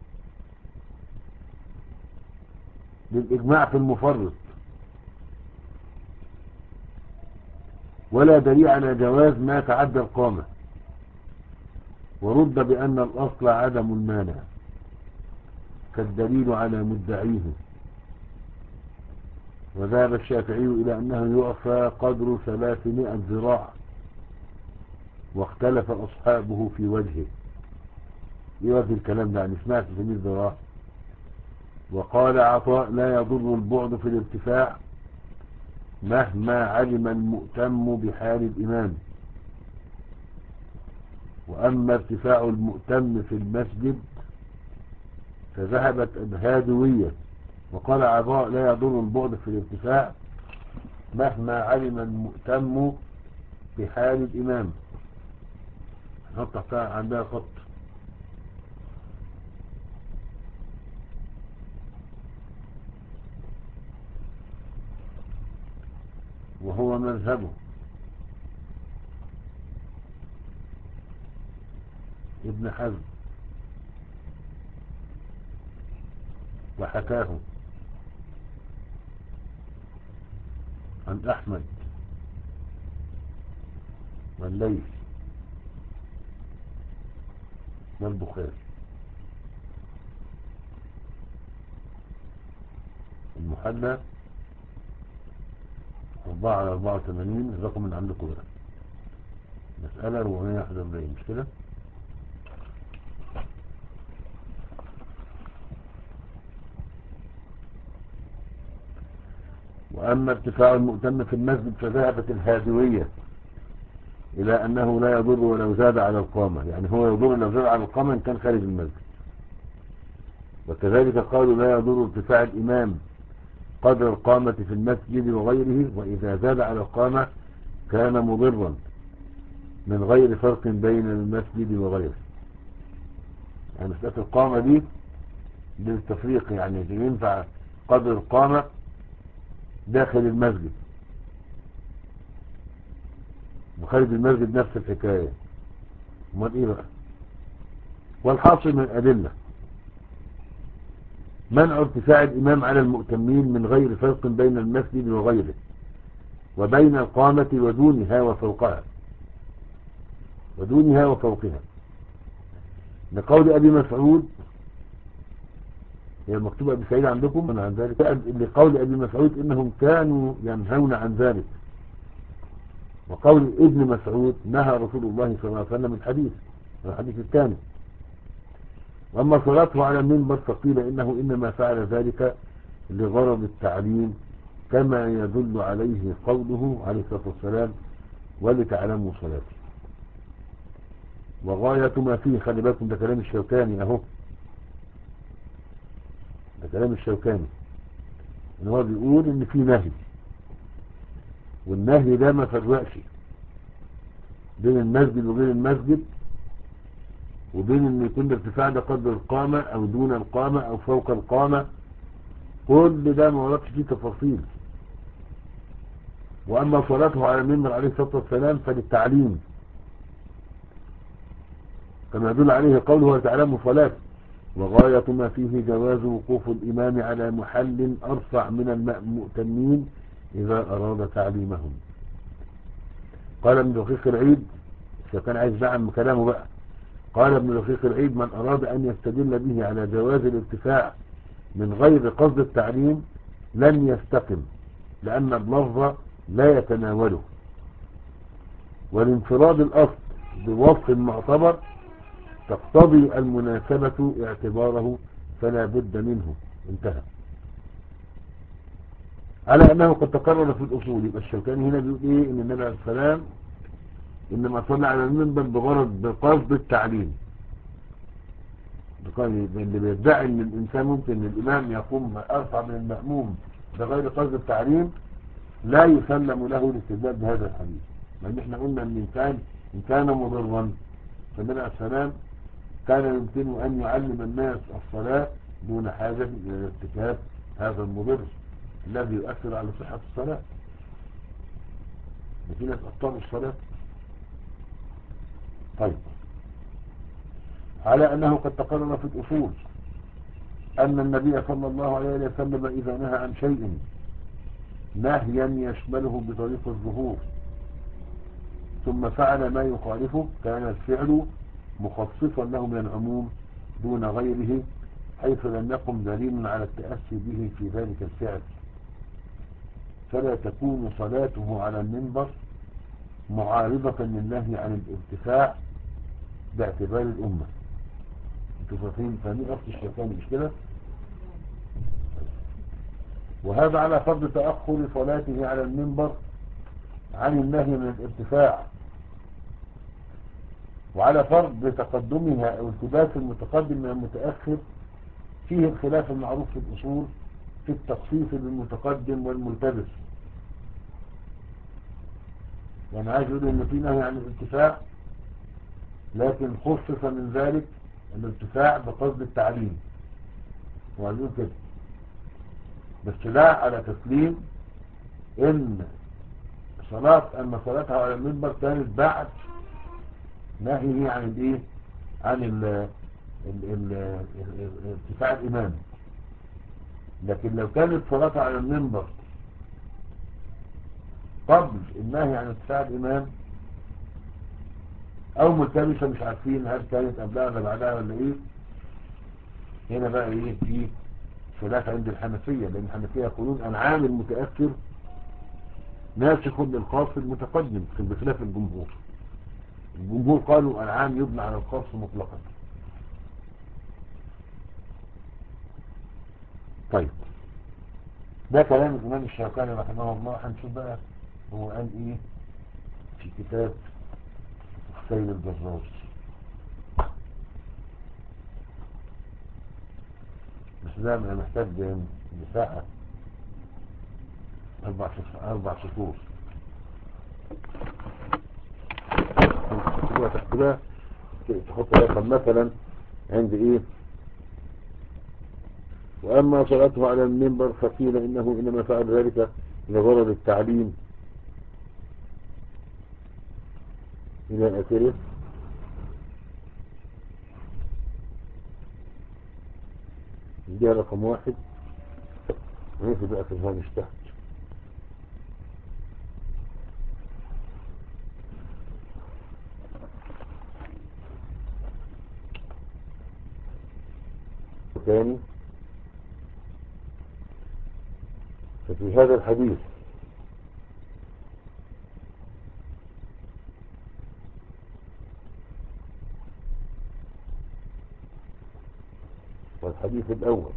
للإجماع في المفرط ولا دليل على جواز ما تعدى القامة. ورد بأن الأصل عدم المانع كالدليل على مدعيه. وذهب الشافعي إلى أنه يعفى قدر ثلاثمائة ذراع واختلف أصحابه في وجهه. ايه وجه الكلام ده؟ يعني سمعت ثلاثمائة ذراع. وقال عطاء لا يضر البعد في الارتفاع مهما علم المؤتم بحال الإمام. وأما ارتفاع المؤتم في المسجد فذهبت الهادوية. وقال عطاء لا يضر البعد في الارتفاع مهما علم المؤتم بحال الإمام. نحط تحتها عندها خط. وهو مذهبه ابن حزم وحكاه عن أحمد والليث والبخاري. المحلى أربعة على أربعة وثمانين الرقم اللي عندكم ده مسألة أربعمائة وواحد وأربعين مش كده؟ وأما ارتفاع المؤتم في المسجد فذهبت الهادوية إلى أنه لا يضر ولو زاد على القامة. يعني هو يضر لو زاد على القامة إن كان خارج المسجد. وكذلك قالوا لا يضر ارتفاع الإمام قدر القامة في المسجد وغيره وإذا زاد على القامة كان مضرا من غير فرق بين المسجد وغيره. يعني مسألة القامة دي بالتفريق يعني ينفع قدر القامة داخل المسجد وخارج المسجد نفس الحكاية. امال ايه بقى؟ والحاصل من الأدلة منع ارتفاع الإمام على المؤتمين من غير فرق بين المسجد وغيره وبين القامة ودونها وفوقها ودونها وفوقها لقول أبي مسعود. هي المكتوبة أبي سعيد عندكم من عن ذلك. لقول أبي مسعود إنهم كانوا ينهون عن ذلك. وقول ابن مسعود نهى رسول الله صلى الله عليه وسلم الحديث الحديث الثاني. وأما صلاته على المنبر فقيل إنه إنما فعل ذلك لغرض التعليم كما يدل عليه قوله عليه الصلاة والسلام ولتعلموا صلاتي. وغاية ما فيه، خلي بالكم ده كلام الشوكاني اهو، ده كلام الشوكاني ان هو بيقول ان في نهي، والنهي ده ما فرقش بين المسجد وغير المسجد، وبين ان يكون ارتفاع ده قدر القامة او دون القامة او فوق القامة، كل ده ما وردش فيه تفاصيل. واما صلاته على المنبر عليه الصلاة والسلام فللتعليم كما يدل عليه قوله وتعلموا صلاته. وغاية ما فيه جواز وقوف الإمام على محل أرفع من المؤتمين إذا أراد تعليمهم. قال ابن دقيق العيد، فكان عايز دعم كلامه بقى، قال ابن دقيق العيد من أراد أن يستدل به على جواز الارتفاع من غير قصد التعليم لن يستقم، لأن اللفظ لا يتناوله، والانفراد الأصل بوصف معتبر تقتضي المناسبة اعتباره فلا بد منه. انتهى. على أنه قد تقرر في الأصول. يبقى الشوكاني هنا بيقول إيه؟ إن النبي عليه السلام إنما صلى على المنبر بغرض بقصد التعليم. اللي بيدعي إن الإنسان ممكن إن الإمام يقوم أرفع من المأموم بغير قصد التعليم لا يسلم له الاستدلال بهذا الحديث. لأن إحنا قلنا إن الإنسان إن كان مضرا فالنبي عليه السلام كان يمكن أن يعلم الناس الصلاة دون حاجة إلى ارتكاب هذا المضر الذي يؤثر على صحة الصلاة. في ناس أبطلوا الصلاة. طيب، على أنه قد تقرر في الأصول أن النبي صلى الله عليه وسلم إذا نهى عن شيء نهيا يشمله بطريق الظهور ثم فعل ما يخالفه كان الفعل مخصصا له من العموم دون غيره، حيث لم يقم دليل على التأسي به في ذلك الفعل، فلا تكون صلاته على المنبر معارضة للنهي عن الارتفاع باعتبار الأمة. انتوا فاهمين فاهمين أصل الشيطان مش كده؟ وهذا على فرض تأخر صلاته على المنبر عن النهي من الارتفاع، وعلى فرض تقدمها او التباس المتقدم من المتأخر فيه الخلاف المعروف في الأصول في التخصيص بالمتقدم والملتبس. يعني عايز يقول ان في نهي عن الارتفاع لكن خصص من ذلك الارتفاع بقصد التعليم، وعايزين كده بس لا على تسليم ان صلاة ان صلاتها على المنبر كانت بعد نهيه عن الايه عن ال ال ال ارتفاع الامام. لكن لو كانت صلاتها على المنبر قبل النهي عن ارتفاع الامام او ملتبسه مش عارفين هل كانت قبلها ولا بعدها ولا ايه، هنا بقى ايه في خلاف عند الحنفيه، لان الحنفيه يقولون انعام المتاخر ناسخ للخاص المتقدم بخلاف الجمهور. الجمهور قالوا انعام يبنى على الخاص مطلقا. طيب، ده كلام الامام الشوكاني رحمه الله. هنشوف بقى هو قال ايه في كتاب سيد الجراج. بس ده محتاج مساحة اربع اربع سطور تحت ده تحط رقم مثلا عند ايه. واما صلاته على المنبر فقيل انه انما فعل ذلك لغرض التعليم الى اخره. دي رقم واحد. ونفي بقى في الهامش تحت ثاني. ففي هذا الحديث الحديث الأول: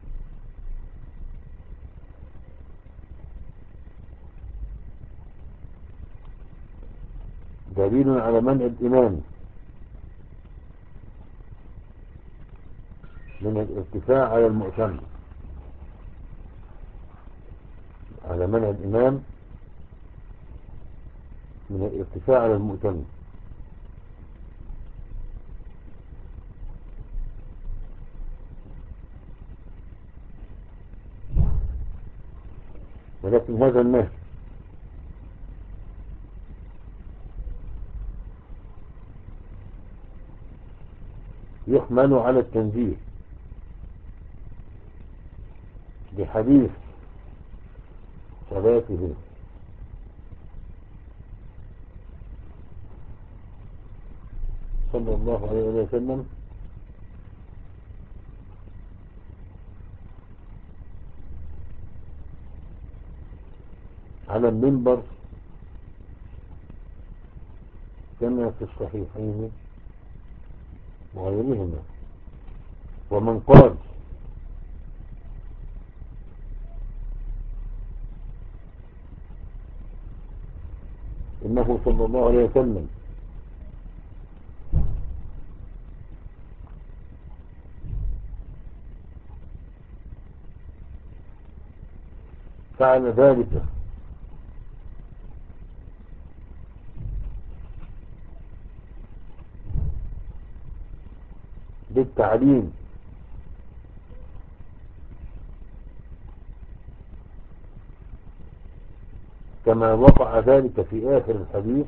دليل على منع الإمام من الارتفاع على المؤتمر، على منع الإمام من الارتفاع على المؤتمر. ولكن هذا النهي يحمل على التنزيه بحديث صلاته صلى الله عليه وسلم على المنبر كما في الصحيحين وغيرهما. ومن قال إنه صلى الله عليه وسلم فعل ذلك بالتعليم كما وقع ذلك في آخر الحديث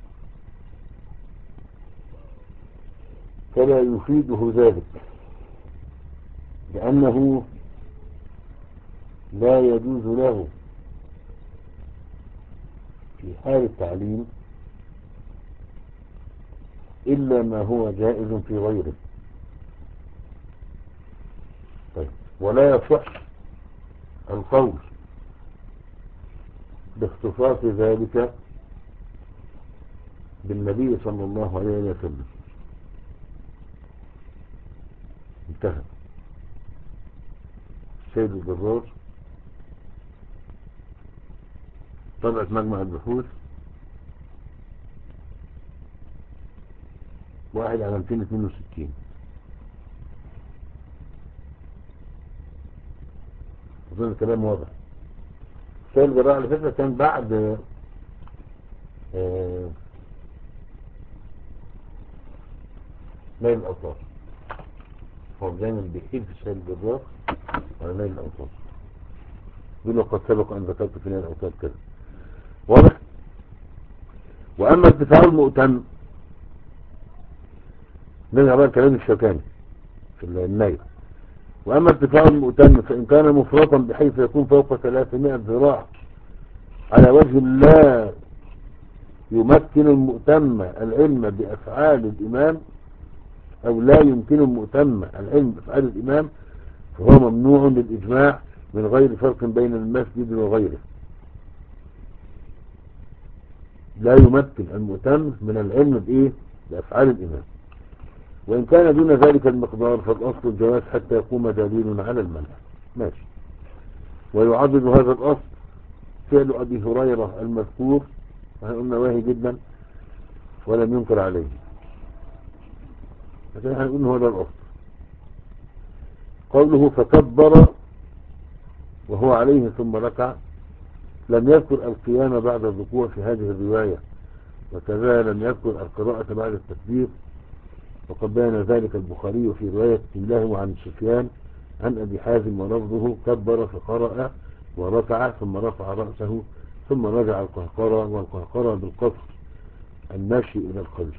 فلا يفيده ذلك، لأنه لا يجوز له في حال التعليم إلا ما هو جائز في غيره. طيب، ولا يصح القول باختصاص ذلك بالنبي صلى الله عليه وسلم. انتهى. سيد الجرار، طبعة مجمع البحوث، واحد على مئتين واثنين وستين. أظن الكلام واضح. سيد الجرار على فكرة كان بعد آه نيل الأوطار. هو دايما بيحيل في سيد الجرار على نيل الأوطار، يقول وقد سبق أن ذكرت في نيل الأوطار كده. واضح. وأما ارتفاع المؤتم، نرجع بقى الكلام الشوكاني في النيل. وأما ارتفاع المؤتم فإن كان مفرطا بحيث يكون فوق ثلاثمائة ذراع على وجه لا يمكن المؤتم العلم بأفعال الإمام، أو لا يمكن المؤتم العلم بأفعال الإمام، فهو ممنوع للإجماع من غير فرق بين المسجد وغيره. لا يمكن المؤتم من العلم بإيه؟ بأفعال الإمام. وإن كان دون ذلك المقدار فالأصل الجواز حتى يقوم دليل على المنع. ماشي. ويعضد هذا الأصل فعل أبي هريرة المذكور، قلنا واهي جدا ولم ينكر عليه، لكن هنقول هو ده الأصل. قوله فكبر وهو عليه ثم ركع، لم يذكر القيام بعد الركوع في هذه الرواية، وكذا لم يذكر القراءة بعد التكبير، وقد بين ذلك البخاري في رواية له عن سفيان عن أبي حازم ولفظه كبر فقرأ وركع ثم رفع رأسه ثم رجع القهقرة، والقهقرة بالقصر الماشي إلى الخلف،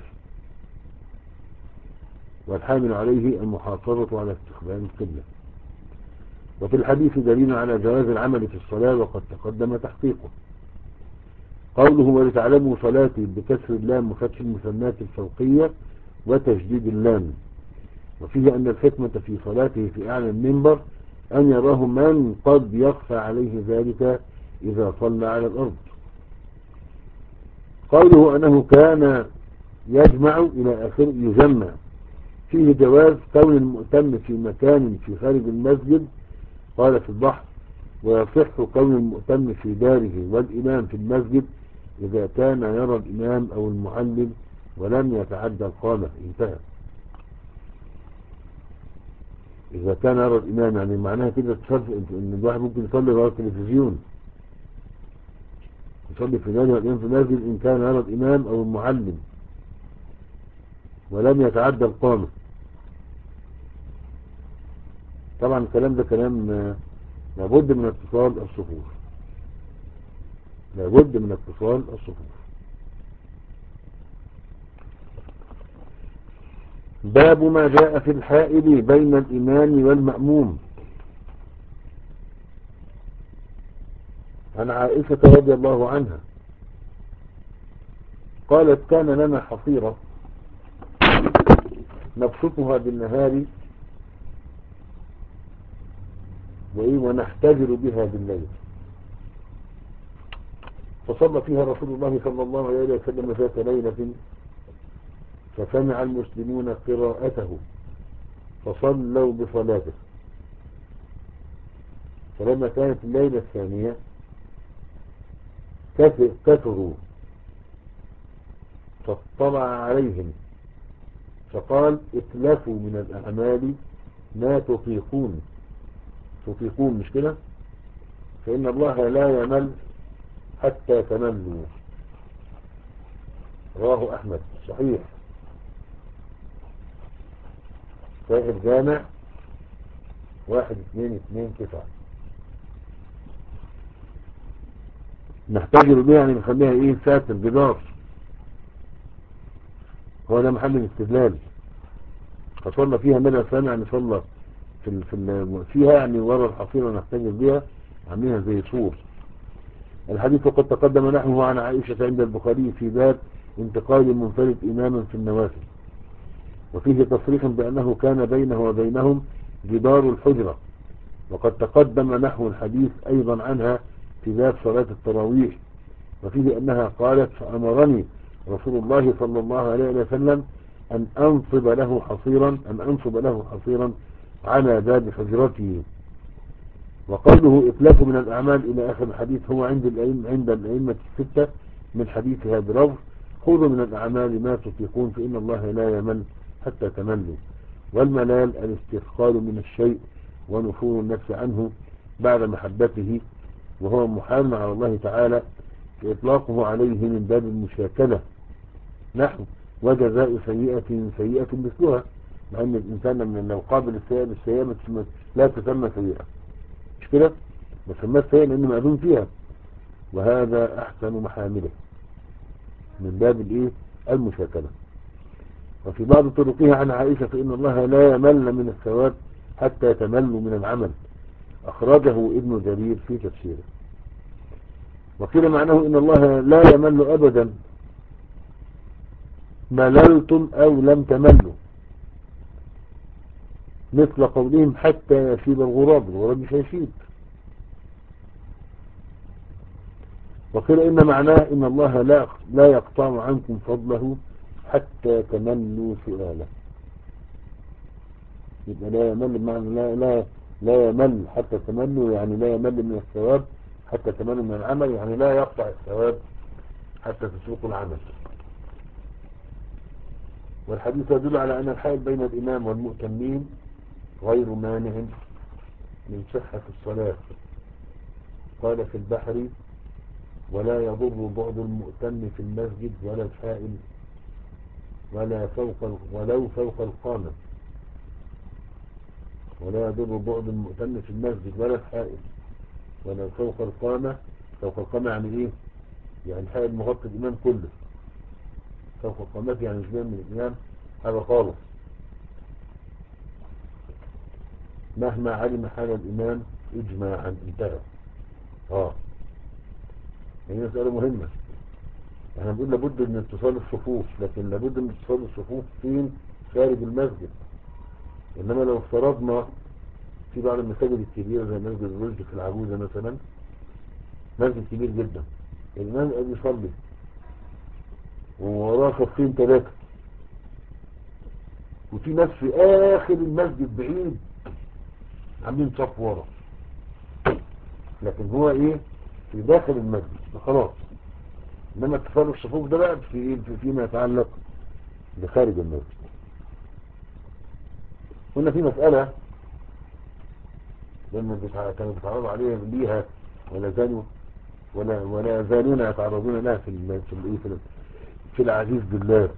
والحامل عليه المحافظة على استقبال القبلة. وفي الحديث دليل على جواز العمل في الصلاة وقد تقدم تحقيقه. قوله ولتعلموا صلاتي بكسر اللام وفتح المثنات الفوقية وتشديد اللام، وفيه أن الحكمة في صلاته في أعلى المنبر أن يراه من قد يخفى عليه ذلك إذا صلى على الأرض. قوله أنه كان يجمع إلى آخر يجمع فيه جواز كون المؤتم في مكان في خارج المسجد، قال في البحر، ويصح كون المؤتم في داره والإمام في المسجد إذا كان يرى الإمام أو المعلم ولم يتعدى القامة. انتهى. إذا كان يرى الإمام يعني معناها كده تفرق إن الواحد ممكن يصلي ورا التلفزيون، يصلي في داره والإمام في المسجد إن كان يرى الإمام أو المعلم ولم يتعدى القامة. طبعا الكلام ده كلام لابد من اتصال الصفوف، لابد من اتصال الصفوف. باب ما جاء في الحائل بين الإمام والمأموم. عن عائشة رضي الله عنها قالت كان لنا حصيرة نبسطها بالنهار ونحتجر بها بالليل، فصلى فيها رسول الله صلى الله عليه وسلم ذات ليلة فسمع المسلمون قراءته فصلوا بصلاته، فلما كانت الليلة الثانية كثروا فاطلع عليهم فقال اتلفوا من الأعمال ما تطيقون، تطيقون مش كده، فإن الله لا يمل حتى تملوا. رواه أحمد صحيح صحيح الجامع واحد اثنين اثنين تسعة. نحتاج بيها يعني نخليها ايه ساتر جدار، هو ده محل الاستدلال. فصلنا فيها مدى سنة يعني صلى في ال في ال فيها يعني ورا الحصيرة نحتاج بيها عاملينها زي سور. الحديث قد تقدم نحوه عن عائشة عند البخاري في باب انتقال المنفرد إماما في النوافل، وفيه تصريح بأنه كان بينه وبينهم جدار الحجرة. وقد تقدم نحو الحديث أيضا عنها في باب صلاة التراويح، وفيه أنها قالت فأمرني رسول الله صلى الله عليه وسلم أن أنصب له حصيرا أن أنصب له حصيرا على باب حجرته. وقوله إتلاف من الأعمال إلى آخر الحديث هو عند الأئمة عند الأئمة الستة من حديثها بلفظ خذوا من الأعمال ما تطيقون فإن الله لا يمل حتى تملوا. والملال الاستثقال من الشيء ونفور النفس عنه بعد محبته، وهو محال على الله تعالى إطلاقه عليه من باب المشاكلة، نحو وجزاء سيئة سيئة مثلها، مع أن الإنسان من لو قابل السيئة بالسيئة لا تسمى سيئة مش كده، ما سماها سيئة لأنه مأذون فيها، وهذا أحسن محامله من باب الإيه المشاكلة. وفي بعض طرقها عن عائشة فإن الله لا يمل من الثواب حتى تملوا من العمل، أخرجه ابن جرير في تفسيره. وقيل معناه إن الله لا يمل أبدا مللتم أو لم تملوا، مثل قولهم حتى يشيب الغراب، الغراب مش هيشيب. وقيل إن معناه إن الله لا لا يقطع عنكم فضله حتى تملوا سؤاله، يبقى لا يمل معنى لا لا لا يمل حتى تملوا، يعني لا يمل من الثواب حتى تملوا من العمل، يعني لا يقطع الثواب حتى تسوقوا العمل. والحديث يدل على أن الحائل بين الإمام والمؤتمين غير مانع من صحة الصلاة. قال في البحر ولا يضر بعد المؤتم في المسجد ولا الحائل ولا فوق ولو فوق القامة، ولا يضر بعد المؤتم في المسجد ولا الحائل ولا فوق القامة. فوق القامة يعني ايه؟ يعني الحائل مغطي الإمام كله، فوق القامة يعني مش بين من الإمام هذا خالص، مهما علم حال الإمام إجماعا. انتهى. اه يعني مسألة مهمة، احنا بنقول لابد من اتصال الصفوف، لكن لابد من اتصال الصفوف فين؟ خارج المسجد. انما لو افترضنا في بعض المساجد الكبيرة زي مسجد الرشد في العجوزة مثلا، مسجد كبير جدا، الإمام قاعد يصلي ووراه صفين ثلاثة، وفي ناس في اخر المسجد بعيد عاملين صف ورا، لكن هو ايه في داخل المسجد خلاص. انما اتفاق الصفوف ده بقى في ايه فيما يتعلق بخارج المسجد. قلنا في مسألة لما كانوا بيتعرضوا عليها ليها ولا زالوا ولا ولا يزالون يتعرضون لها في ال في ال في, ال في العزيز بالله.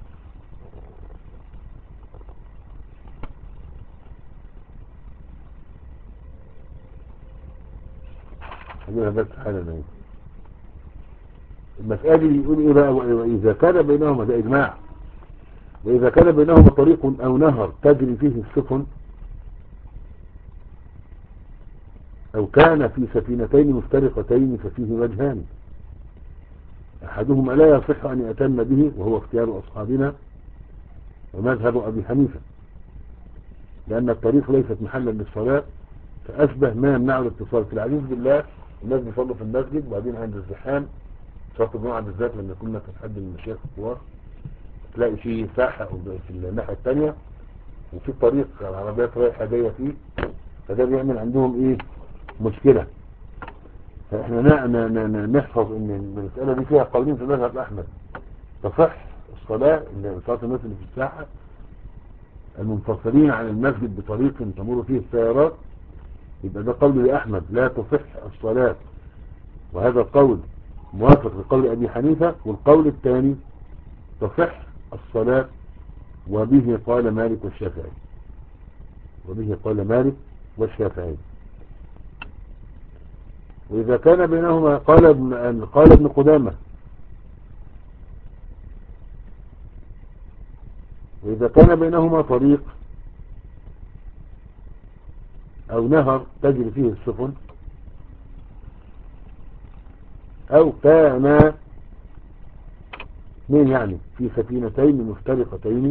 خلينا بس حالا نعيد المسألة دي. يقول ايه بقى؟ وإذا كان بينهما، ده إجماع، وإذا كان بينهما طريق أو نهر تجري فيه السفن، أو كان في سفينتين مفترقتين ففيه وجهان، أحدهما لا يصح أن يأتم به وهو اختيار أصحابنا ومذهب أبي حنيفة، لأن الطريق ليست محلا للصلاة، فأشبه ما يمنع الاتصال. في العزيز بالله الناس بيصلوا في المسجد، وبعدين عند الزحام صلاة الجمعة بالذات لما يكون لك حد من المشايخ الكبار تلاقي فيه ساحة في الناحية الثانية وفي طريق العربيات رايحة جاية فيه، فده بيعمل عندهم ايه مشكلة. فاحنا نحفظ ان المسألة دي فيها قولين في مذهب أحمد، تصح الصلاة اللي صلاة الناس اللي في الساحة المنفصلين عن المسجد بطريق تمر فيه السيارات، يبقى ده قول لأحمد لا تصح الصلاة، وهذا القول موافق لقول أبي حنيفة. والقول الثاني تصح الصلاة، وبه قال مالك والشافعي، وبه قال مالك والشافعي. وإذا كان بينهما قال ابن قال ابن قدامة وإذا كان بينهما طريق أو نهر تجري فيه السفن، أو كان اثنين يعني في سفينتين مفترقتين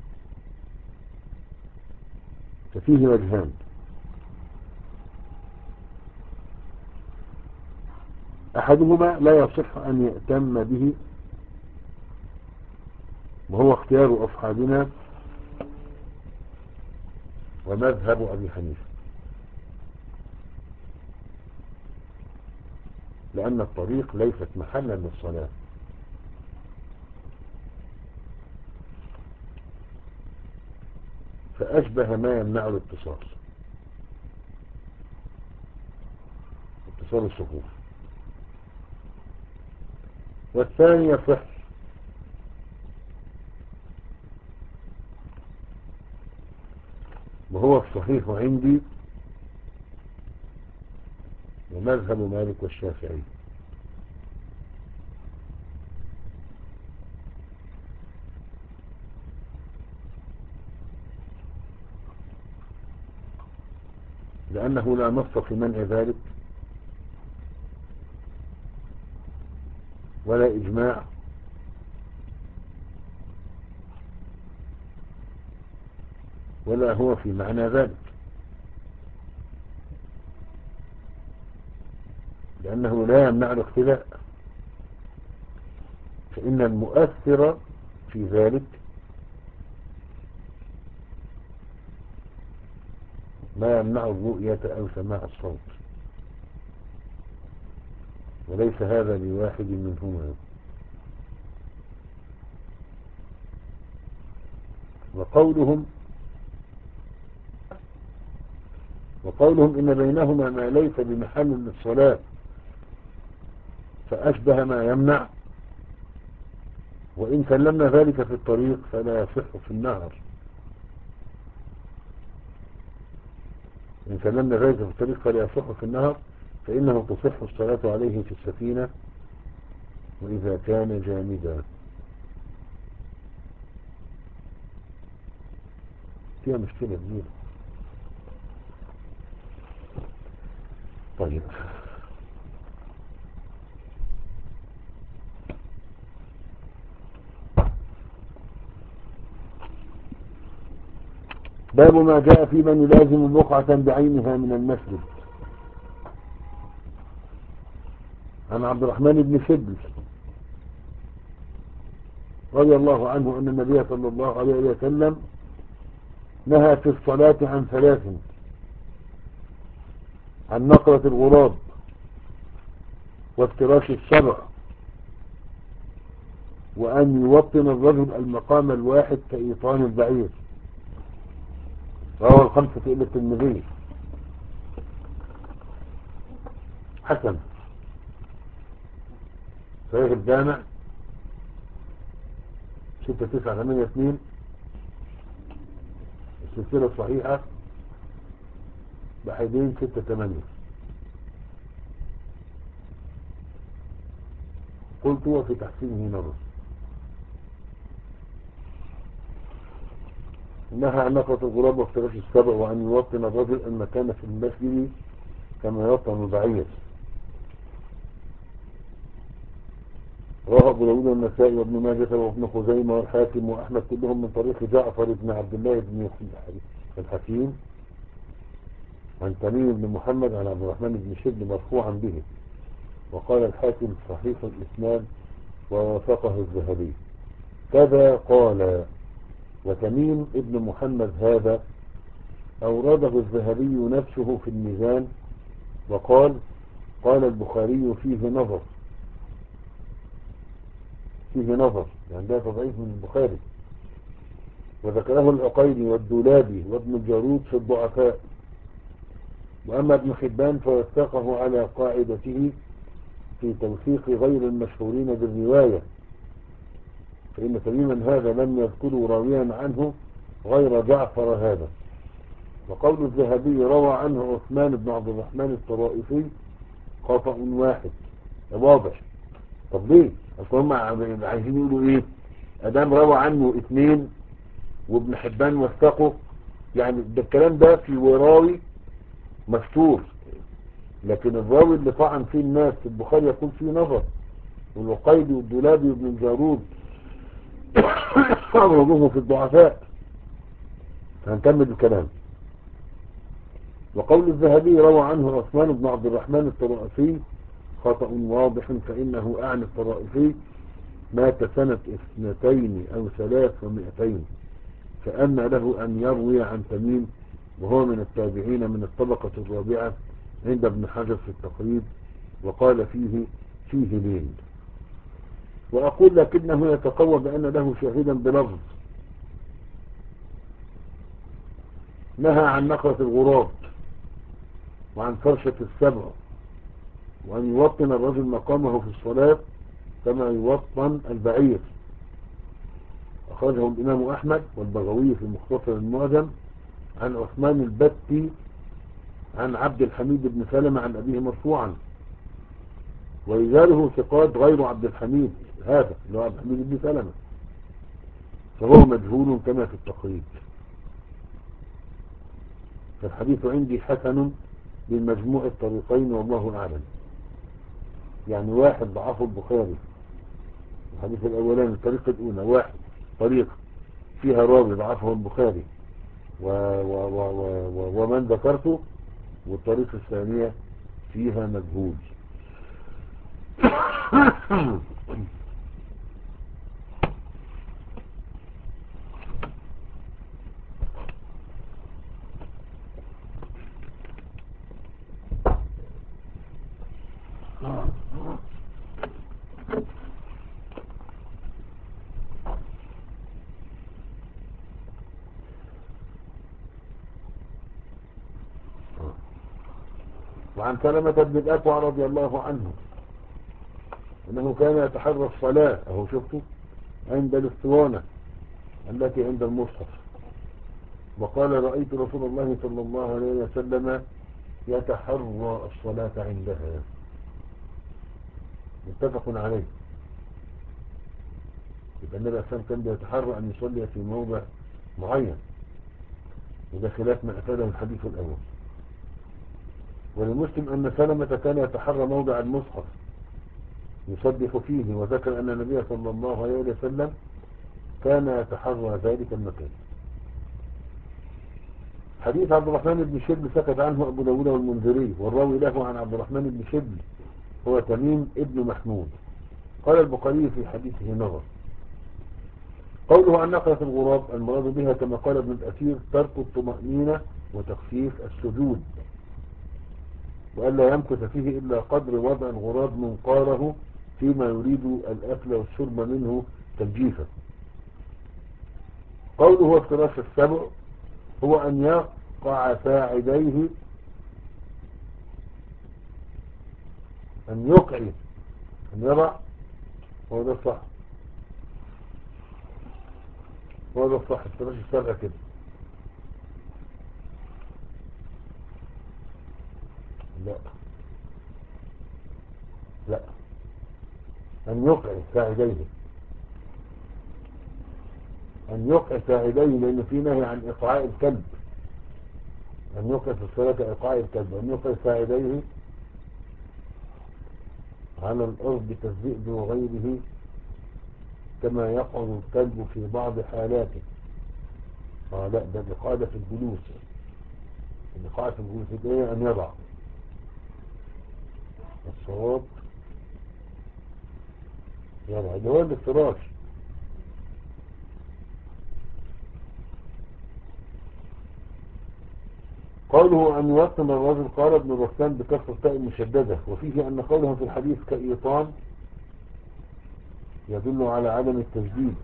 ففيه وجهان، أحدهما لا يصح أن يأتم به وهو اختيار أصحابنا ومذهب أبي حنيفة، لأن الطريق ليست محلا للصلاة. فأشبه ما يمنع الاتصال، اتصال الصفوف. والثاني يصح، وهو الصحيح عندي ومذهب مالك والشافعي. لأنه لا نص في منع ذلك ولا إجماع ولا هو في معنى ذلك، لأنه لا يمنع الاختلاء، فإن المؤثر في ذلك ما يمنع الرؤية أو سماع الصوت، وليس هذا لواحد منهما. وقولهم وقولهم إن بينهما ما ليس بمحل للصلاة فأشبه ما يمنع، وإن سلمنا ذلك في الطريق فلا يصح في النهر. إن سلمنا ذلك في الطريق فلا يصح في النهر، فإنه تصح الصلاة عليه في السفينة وإذا كان جامدا. فيها مشكلة كبيرة. طيب باب ما جاء في من يلازم بقعة بعينها من المسجد. عن عبد الرحمن بن شبل رضي الله عنه أن النبي صلى الله عليه وسلم نهى في الصلاة عن ثلاث: عن نقرة الغراب، وافتراش السبع، وأن يوطن الرجل المقام الواحد كإيطان البعير. رواه الخمسة إلا الترمذي. حسن. صحيح الجامع ستة تسعة ثمانية اثنين. السلسلة الصحيحة بحيدين ستة ثمانية. قلت وفي تحسينه نظر. نهى عن نقرة الغراب وافتراش السبع، وأن يوطن الرجل المكان في المسجد كما يوطن البعير. رواه أبو داود والنسائي وابن ماجه وابن خزيمة والحاكم وأحمد كلهم من طريق جعفر بن عبد الله بن الحكيم عن تميم بن محمد عن عبد الرحمن بن شبل مرفوعا به، وقال الحاكم صحيح الإسناد ووافقه الذهبي. كذا قال. وتميم ابن محمد هذا أورده الذهبي نفسه في الميزان، وقال: قال البخاري فيه نظر. فيه نظر يعني ده تضعيف من البخاري. وذكره العقيلي والدولابي وابن الجارود في الضعفاء. وأما ابن حبان فوثقه على قاعدته في توثيق غير المشهورين بالرواية، فإن تميما هذا لم يذكروا راويا عنه غير جعفر هذا. وقول الذهبي روى عنه عثمان بن عبد الرحمن الطرائفي خطأ واحد. واضح. طب ليه؟ اصل هم عايزين يقولوا ايه؟ ادام روى عنه اثنين وابن حبان وثقه، يعني ده الكلام ده في وراوي مستور، لكن الراوي اللي طعن فيه الناس في البخاري يكون فيه نظر. والعقيلي والدولابي وابن الجارود أورده في الضعفاء. هنكمل الكلام. وقول الذهبي روى عنه عثمان بن عبد الرحمن الطرائفي خطأ واضح، فإنه أعني الطرائفي مات سنة اثنتين أو ثلاث ومئتين، فأن له أن يروي عن تميم وهو من التابعين من الطبقة الرابعة عند ابن حجر في التقريب، وقال فيه فيه لين. وأقول لكنه يتقوى بأن له شاهدا بلفظ: نهى عن نقرة الغراب، وعن فرشة السبع، وأن يوطن الرجل مقامه في الصلاة كما يوطن البعير. أخرجه الإمام أحمد والبغوي في مختصر المعجم عن عثمان البتي عن عبد الحميد بن سلمة عن أبيه مرفوعا، ورجاله ثقات غير عبد الحميد هذا اللي هو عبد الحميد بن سلمة، فهو مجهول كما في التقريب. فالحديث عندي حسن بمجموع الطريقين والله أعلم. يعني واحد ضعفه البخاري الحديث الأولاني الطريقة الأولى، واحد طريقة فيها راوي ضعفه البخاري و و و و و ومن ذكرته، والطريقة الثانية فيها مجهول. وعن سلمة بن الأكوع رضي الله عنه أنه كان يتحرى الصلاة، أهو شفته، عند الاسطوانة التي عند المصحف، وقال: رأيت رسول الله صلى الله عليه وسلم يتحرى الصلاة عندها. متفق عليه. يبقى النبي عليه الصلاة والسلام كان بيتحرى أن يصلي في موضع معين، وده خلاف ما أفاده الحديث الأول. ولمسلم أن سلمة كان يتحرى موضع المصحف يصدق فيه، وذكر أن النبي صلى الله عليه وسلم كان يتحرى ذلك المكان. حديث عبد الرحمن بن شبل سكت عنه أبو داود والمنذري، والراوي له عن عبد الرحمن بن شبل هو تميم ابن محمود. قال البخاري في حديثه نظر. قوله أن نقلة الغراب المراد بها كما قال ابن الأثير ترك الطمأنينة وتخفيف السجود، وألا يمكث فيه إلا قدر وضع الغراب منقاره فيما يريد الأكل والشرب منه تنجيفا. قوله افتراش السبع هو أن يقع ساعديه، أن يقعي، أن يضع، هو ده الصح، هو ده الصح، افتراش السبع كده. لا لا، أن يقع ساعديه، أن يقع ساعديه، لأن في نهي عن إقعاء الكلب، أن يقع في الصلاة إقعاء الكلب، أن يقع ساعديه على الأرض كالذئب وغيره كما يقعد الكلب في بعض حالاته. آه لا، ده الإقعاد في الجلوس، الإقعاد في الجلوس إيه؟ أن يضع الصواب يضع، اللي هو الافتراش. قوله أن يوطن الرجل قال ابن رسلان بكسر التاء المشددة، وفيه أن قوله في الحديث كإيطان يدل على عدم التجديد،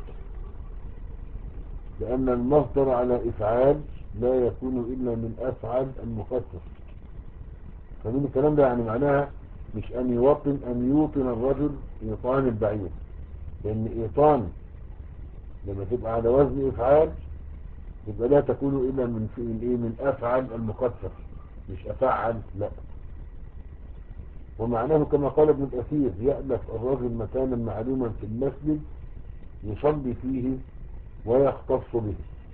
لأن المصدر على إفعال لا يكون إلا من أفعل المخصص. فمن الكلام ده يعني معناها مش أن يوطن، أن يوطن الرجل إيطان البعير، لأن إيطان لما تبقى على وزن إفعال يبقى لا تكون إلا من فعل إيه، من أفعل المخصص، مش أفعل، لا. ومعناه كما قال ابن الأثير يألف الرجل مكانا معلوما في المسجد يصلي فيه ويختص به.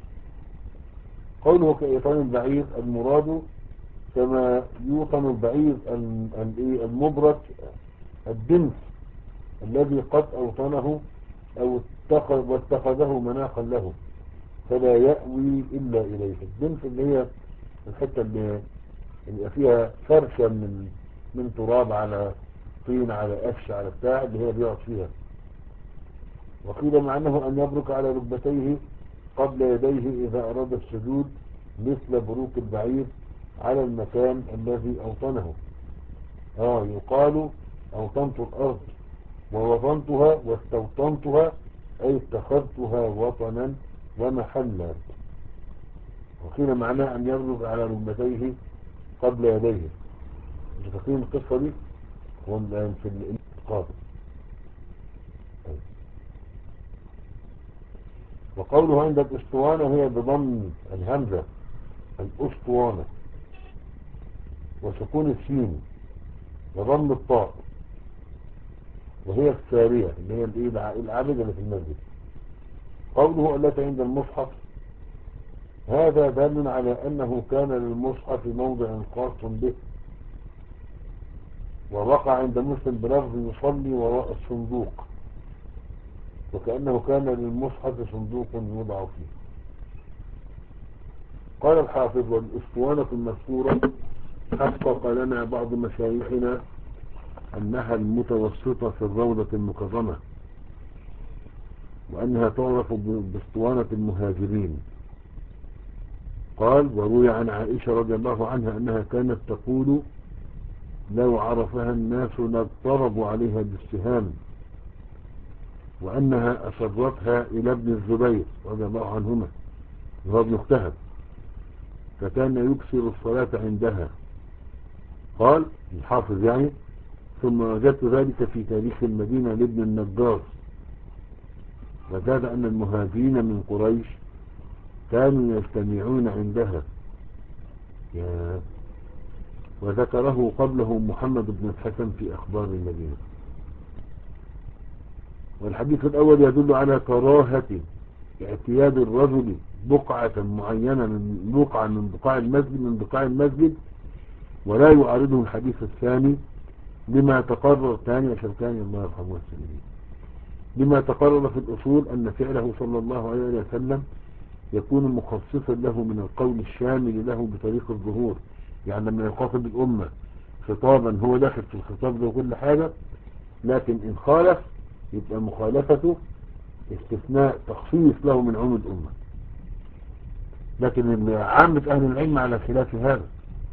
قوله كإيطان البعير المراد كما يوطن البعير المبرد الدنس الذي قد أوطنه أو اتخذ واتخذه مناقا له فلا يأوي إلا إليه. الدنس اللي هي الحتة اللي اللي فيها فرشة من من تراب على طين على قش على بتاع اللي هي بيقعد فيها. وقيل معناه أن يبرك على ركبتيه قبل يديه إذا أراد السجود مثل بروك البعير على المكان الذي أوطنه. آه يقال أوطنت الأرض ووطنتها واستوطنتها أي اتخذتها وطنا ومحلا. وقيل معناه أن يبرك على ركبتيه قبل يديه. مش فاكرين القصة دي ولا في الانتقاد. وقوله عند الاسطوانة هي بضم الهمزة الاسطوانة وسكون السين وضم الطاء، وهي السارية اللي هي العابدة اللي في المسجد. قوله التي عند المصحف هذا دال على أنه كان للمصحف موضع خاص به، ووقع عند مسلم بلفظ يصلي وراء الصندوق، وكأنه كان للمصحف صندوق يوضع فيه. قال الحافظ والاسطوانة المذكورة حقق لنا بعض مشايخنا أنها المتوسطة في الروضة المكرمة، وأنها تعرف باسطوانة المهاجرين. قال وروي عن عائشة رضي الله عنها أنها كانت تقول لو عرفها الناس لاضطربوا عليها بالسهام، وأنها أسرتها إلى ابن الزبير رضي الله عنهما وهو ابن اختها، فكان يكسر الصلاة عندها. قال الحافظ يعني ثم وجدت ذلك في تاريخ المدينة لابن النجار، وزاد أن المهاجرين من قريش كانوا يجتمعون عندها، وذكره قبله محمد بن الحسن في أخبار المدينة. والحديث الأول يدل على كراهة اعتياد الرجل بقعة معينة من بقعة من بقاع المسجد من بقاع المسجد، ولا يعارضه الحديث الثاني لما تقرر ثاني عشر ثاني الله يرحمه السلمين لما تقرر في الأصول أن فعله صلى الله عليه وسلم يكون مخصصا له من القول الشامل له بطريق الظهور. يعني لما يخاطب الأمة خطابا هو داخل في الخطاب ده وكل حاجة، لكن إن خالف يبقى مخالفته استثناء تخصيص له من عموم الأمة، لكن عامة أهل العلم على خلاف هذا،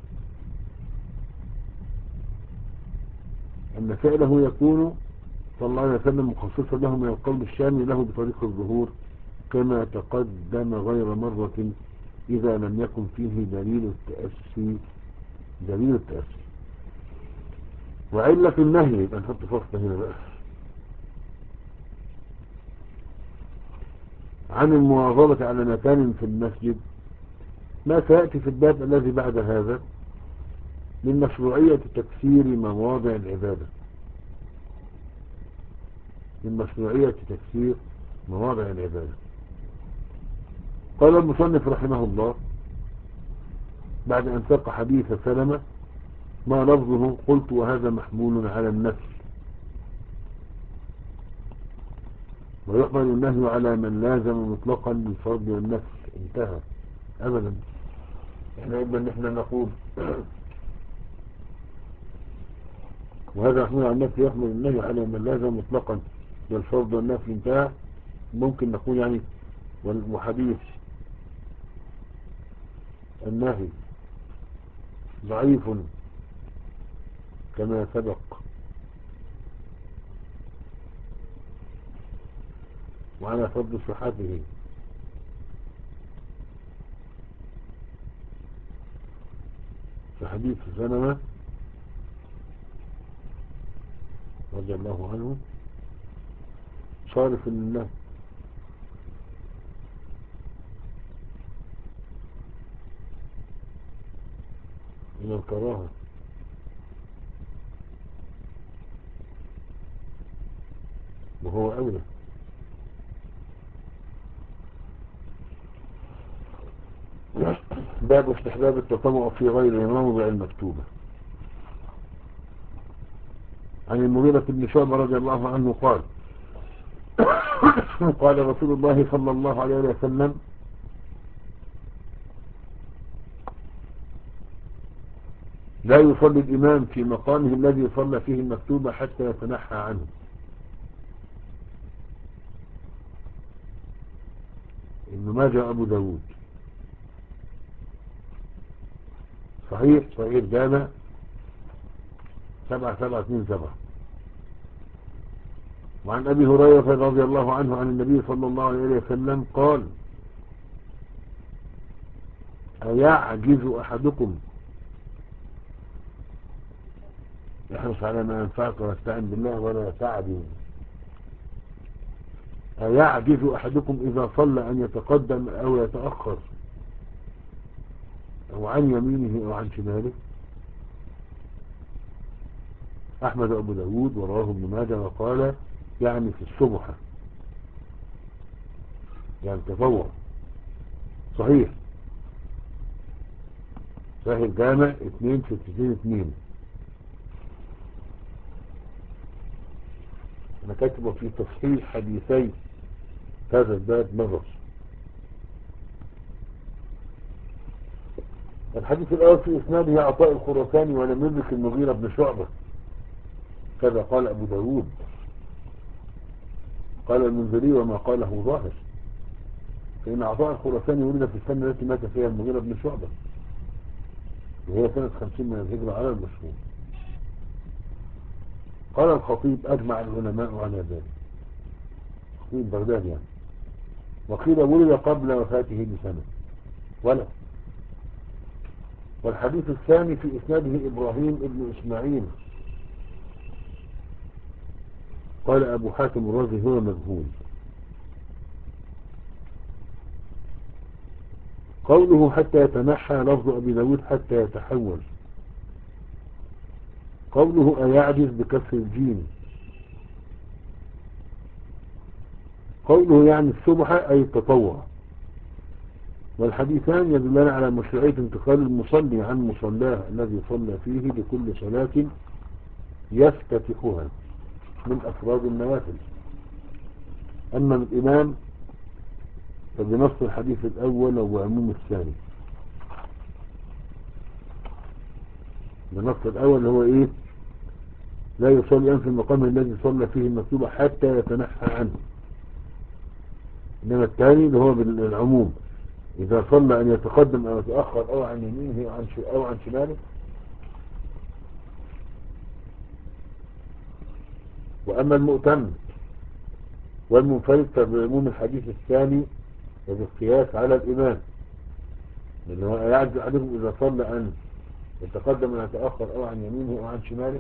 أن فعله يكون صلى الله عليه وسلم مخصصا له من القول الشامل له بطريق الظهور، كما تقدم غير مرة إذا لم يكن فيه دليل التأسي دليل التأسي وعلة النهي. يبقى نحط فصل هنا بقى عن المواظبة على مكان في المسجد ما سيأتي في الباب الذي بعد هذا من مشروعية تكسير مواضع العبادة، من مشروعية تكسير مواضع العبادة. قال المصنف رحمه الله بعد أن ساق حديث سلمة ما لفظه قلت وهذا محمول على النفس، ويحمل النهي على من لازم مطلقا للفرد والنفس. انتهى. أبدا احنا قلنا ان احنا نقول وهذا محمول على النفس يحمل النهي على من لازم مطلقا للفرد والنفس. انتهى. ممكن نقول يعني وحديث النهي ضعيف كما سبق، وعلى فضل صحته في حديث سلمة رضي الله عنه صارف لله، من الكراهة، وهو أولى. باب استحباب التطوع في غير موضع المكتوبة. عن المغيرة بن شعبة رضي الله عنه قال قال رسول الله صلى الله عليه وسلم لا يصلي الإمام في مقامه الذي يصلى فيه المكتوبة حتى يتنحى عنه. ابن ماجه أبو داود. صحيح صحيح جامع سبعة سبعة اثنين سبعة. وعن أبي هريرة رضي الله عنه عن النبي صلى الله عليه وسلم قال أيعجز أحدكم، احرص على ما ينفعك واستعن بالله ولا تعجز، أيعجز أحدكم إذا صلى أن يتقدم أو يتأخر أو عن يمينه أو عن شماله. أحمد أبو داود ورواه ابن ماجه وقال يعني في الصبح، يعني تطوع. صحيح صحيح الجامع اثنين ستين اثنين. أنا كاتبه في تصحيح حديثي هذا الباب مرة. الحديث الأول في إسناده عطاء الخراساني ولم يدرك المغيرة بن شعبة، كذا قال أبو داود. قال المنذري وما قاله ظاهر، فإن عطاء الخراساني ولد في السنة التي مات فيها المغيرة بن شعبة، وهي سنة خمسين من الهجرة على المشهور. قال الخطيب أجمع العلماء على ذلك، خطيب بغداد يعني. وقيل ولد قبل وفاته بسنة ولا. والحديث الثاني في إسناده إبراهيم ابن إسماعيل، قال أبو حاتم الرازي هو مجهول. قوله حتى يتنحى لفظ أبي داود حتى يتحول. قوله أيعجز بكسر الجيم. قوله يعني الصبح أي التطوع. والحديثان يدلان على مشروعية انتقال المصلي عن مصلاه الذي صلى فيه لكل صلاة يفتتحها من أفراد النوافل. أما الإمام فبنص الحديث الأول وعموم الثاني. بنص الأول هو إيه؟ لا يصلي في المقام الذي صلى فيه المكتوبة حتى يتنحى عنه. إنما الثاني اللي هو بالعموم، إذا صلى أن يتقدم أو يتأخر أو عن يمينه أو عن أو عن شماله. وأما المؤتم والمنفرد فبعموم الحديث الثاني وبالقياس على الإمام، لأنه يعجز عليهم إذا صلى أن يتقدم أو يتأخر أو عن يمينه أو عن شماله.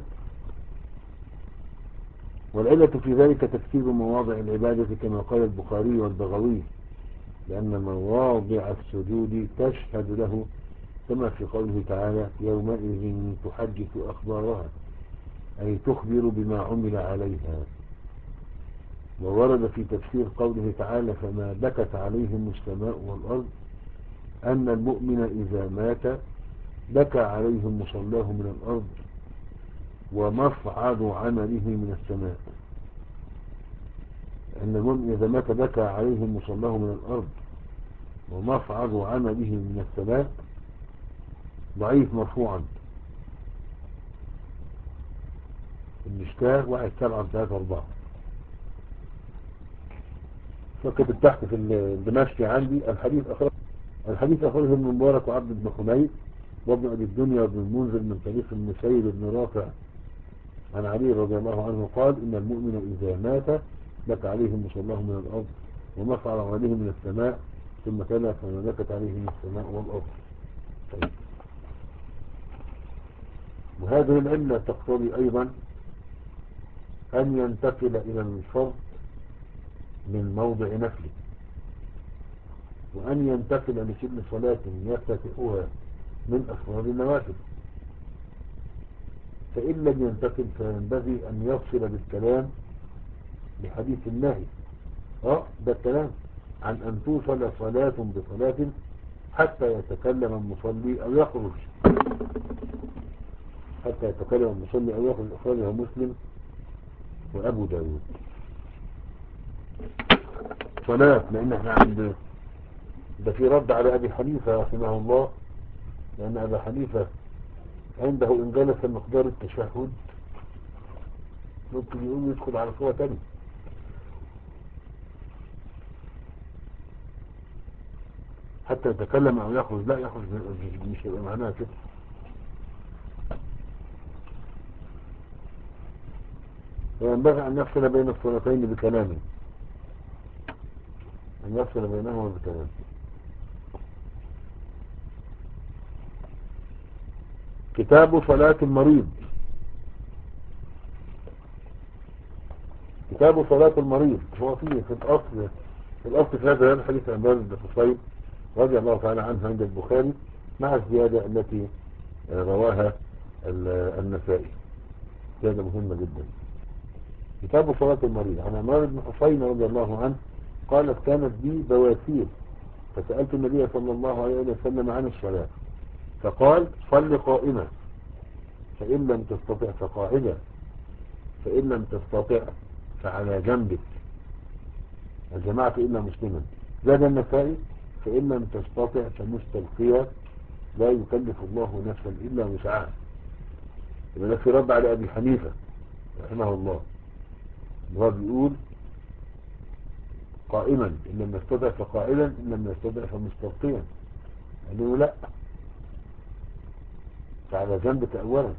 والعلة في ذلك تفسير مواضع العبادة كما قال البخاري والبغوي، لأن مواضع السجود تشهد له، كما في قوله تعالى يومئذ تحدث أخبارها، أي تخبر بما عمل عليها. وورد في تفسير قوله تعالى فما بكت عليهم السماء والأرض أن المؤمن إذا مات بكى عليهم مصلاه من الأرض ومصعد عمله من السماء. أن المؤمن إذا مات بكى عليهم مصلاه من الأرض ومصعد عمله من السماء ضعيف مرفوعا. المشكاه واحد سبعة ثلاثة أربعة. فكتب تحت في الدمشقي عندي الحديث أخرج الحديث أخرجه ابن مبارك وعبد بن حميد وابن أبي الدنيا وابن المنذر من طريق المسيب بن رافع عن علي رضي الله عنه قال إن المؤمن إذا مات بكى عليهم مصلاه من الأرض ومصعد عمله من السماء ثم كان فما بكت عليهم السماء والأرض. طيب. وهذه العلة تقتضي أيضا أن ينتقل إلى الفرض من موضع نفله، وأن ينتقل لكل صلاة يفتتحها من أفراد النوافل. فإن لم ينتقل فينبغي أن يفصل بالكلام بحديث النهي اه ده الكلام عن أن توصل صلاة بصلاة حتى يتكلم المصلي أو يخرج حتى يتكلم المصلي أو يخرج. أخرجه مسلم وأبو داود. صلاة، لأن احنا عند ده في رد على أبي حنيفة رحمه الله، لأن أبي حنيفة عنده إن جلس مقدار التشهد ممكن يقوم يدخل على صورة تانية. حتى يتكلم أو يخرج، لا يخرج مش هيبقى معناها كده. وينبغي أن يفصل بين الصلاتين بكلامه، أن يفصل بينهما بكلامه. كتاب صلاة المريض. كتاب صلاة المريض هو فيه في الأصل في الأصل في هذا الحديث عمران بن حصين رضي الله تعالى عنه عند البخاري مع الزيادة التي رواها النسائي، زيادة مهمة جدا. كتاب صلاة المريض عن عمران بن حصين رضي الله عنه قالت كانت بي بواسير فسألت النبي صلى الله عليه وسلم عن الصلاة فقال صل قائما فإن لم تستطع فقاعدا فإن لم تستطع فعلى جنبك. الجماعة إلا مسلما. زاد النسائي فإن لم تستطع فمستلقيا لا يكلف الله نفسا إلا وسعها. يبقى في رد على أبي حنيفة رحمه الله، هو بيقول قائما إن لم يستطع فقاعدا إن لم يستطع فمستلقيا. قال له لا، فعلى جنبك أولا.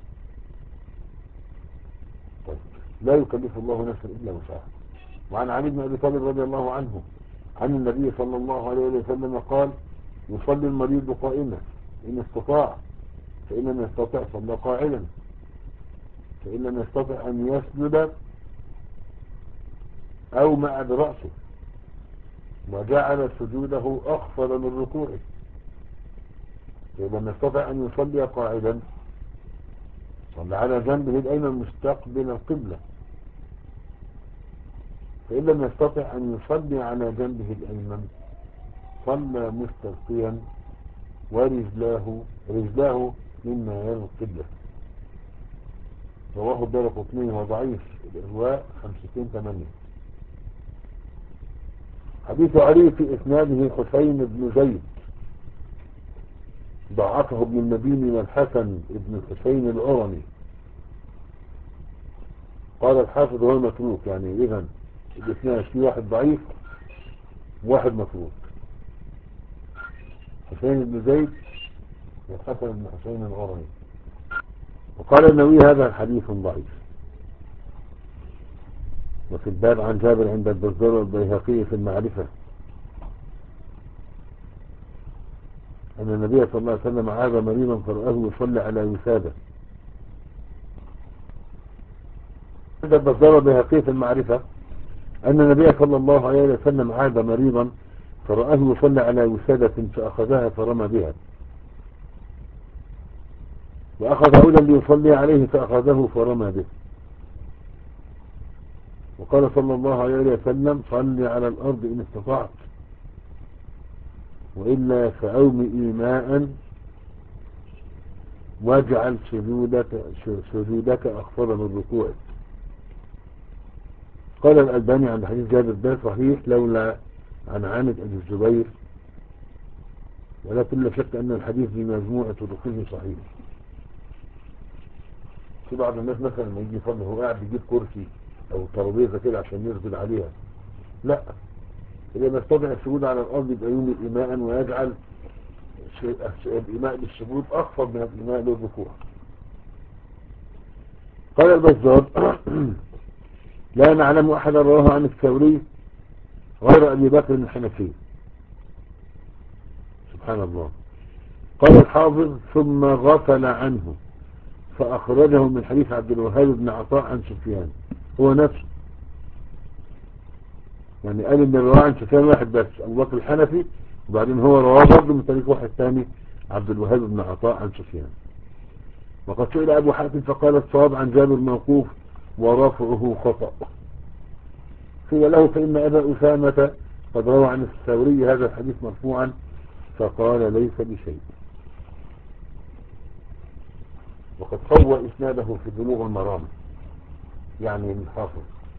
طيب. لا يكلف الله نفسا إلا وسعها. وعن علي بن أبي طالب رضي الله عنه عن النبي صلى الله عليه وسلم قال يصلي المريض قائما إن استطاع فإن لم يستطع صلى قاعدا فإن لم يستطع أن يسجد أومأ برأسه وجعل سجوده أخفض من ركوعه. فإن لم يستطع أن يصلي قاعدا صلى على جنبه الأيمن مستقبل القبلة. فإن لم يستطع أن يصلي على جنبه الأيمن صلى مستلقيا ورجلاه رجلاه مما يرى القبلة. رواه الدارقطني وضعيف الإرواء خمسين ثمانية. حديث علي في إسناده حسين بن زيد ضعفه ابن المديني والحسن ابن الحسين العرني. قال الحافظ هو متروك، يعني إذن الإسناد في واحد ضعيف واحد مفروض، حسين بن زيد والحسن بن حسين الغرني. وقال النووي هذا الحديث ضعيف. وفي الباب عن جابر عند البزار والبيهقي في المعرفة أن النبي صلى الله عليه وسلم عاد مريضا فرآه يصلي على وسادة. عند البزار والبيهقي في المعرفة أن النبي صلى الله عليه وسلم عاد مريضا فرآه يصلي على وسادة فأخذها فرمى بها، وأخذ عودا ليصلي عليه فأخذه فرمى به. وقال صلى الله عليه وسلم صل على الأرض إن استطعت، وإلا فأومئي ماء واجعل سجودك, سجودك أخفض من ركوعك. قال الألباني عند حديث جابر ده صحيح لولا عن عامد أبي الزبير، ولكن لا شك أن الحديث بمجموعة طرقه صحيح. في بعض الناس مثلا لما يجي يصلي هو قاعد يجيب كرسي أو ترابيزة كده عشان يسجد عليها، لا، إذا ما استطاع السجود على الأرض يبقى يومي إيماء ويجعل الإيماء للسجود أخفض من الإيماء للركوع. قال البزار لا نعلم أحدا رواه عن الثوري غير أبي بكر الحنفي. سبحان الله. قال الحافظ ثم غفل عنه فأخرجه من حديث عبد الوهاب بن عطاء عن سفيان، هو نفسه يعني قال ان الرواه عن سفيان واحد بس ابو بكر الحنفي، وبعدين هو رواه برضه من طريق واحد ثاني عبد الوهاب بن عطاء عن سفيان. وقد سئل ابو حاتم فقال الصواب عن جابر موقوف ورفعه خطأ. قيل له فإن أبا أسامة قد روى عن الثوري هذا الحديث مرفوعا فقال ليس بشيء. وقد قوى إسناده في بلوغ المرام يعني الحافظ.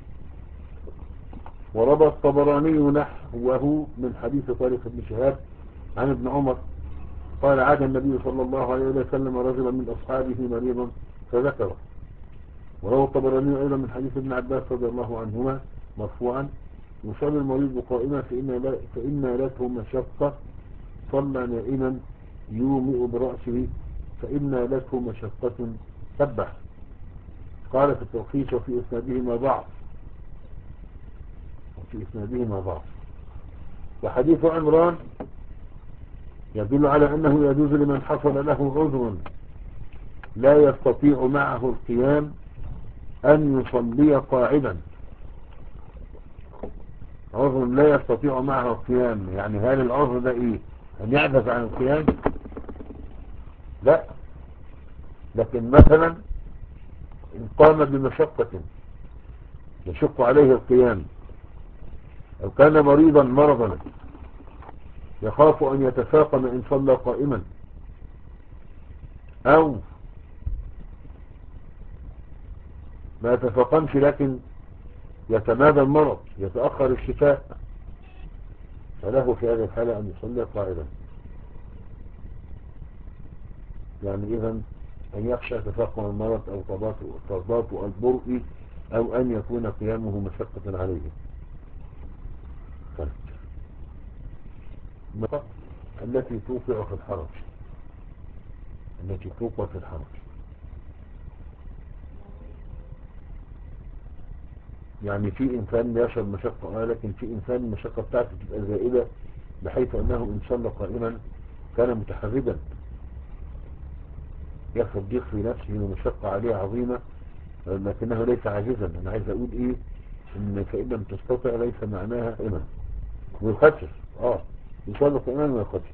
وربى الطبراني نحوه من حديث طارق بن شهاب عن ابن عمر قال عاد النبي صلى الله عليه وسلم رجلا من أصحابه مريضا فذكره. وروى الطبراني أيضا من حديث ابن عباس رضي الله عنهما مرفوعا يصلي المريض قائما فإن, فإن لته مشقة صلى نائما يومئ برأسه فإن لته مشقة سبح. قال في التلخيص وفي إسنادهما ضعف وفي إسنادهما ضعف. وحديث عمران يدل على أنه يجوز لمن حصل له عذر لا يستطيع معه القيام أن يصلي قاعدا. عذر لا يستطيع معه القيام، يعني هل العذر ده إيه؟ أن يعجز عن القيام؟ لا، لكن مثلا إن قام بمشقة يشق عليه القيام، أو كان مريضا مرضا يخاف أن يتفاقم إن صلى قائما، أو ما يتفاقمش لكن يتمادى المرض يتأخر الشفاء، فله في هذه الحالة أن يصلي قائدا. يعني إذن أن يخشى تفاقم المرض أو تضاط البرء أو أن يكون قيامه مشقة عليه. التي توقع في الحرج التي توقع في الحرج يعني في إنسان يشعر مشقة، لكن في إنسان المشقة بتاعته تبقى زائدة بحيث أنه إن صلى قائما كان متحرجا ياخد ضيق في نفسه ومشقة عليه عظيمة، لكنه ليس عاجزا. أنا عايز أقول إيه؟ إن فإن لم تستطع ليس معناها إيمان ويخسر آه يصلي قائما ويخسر.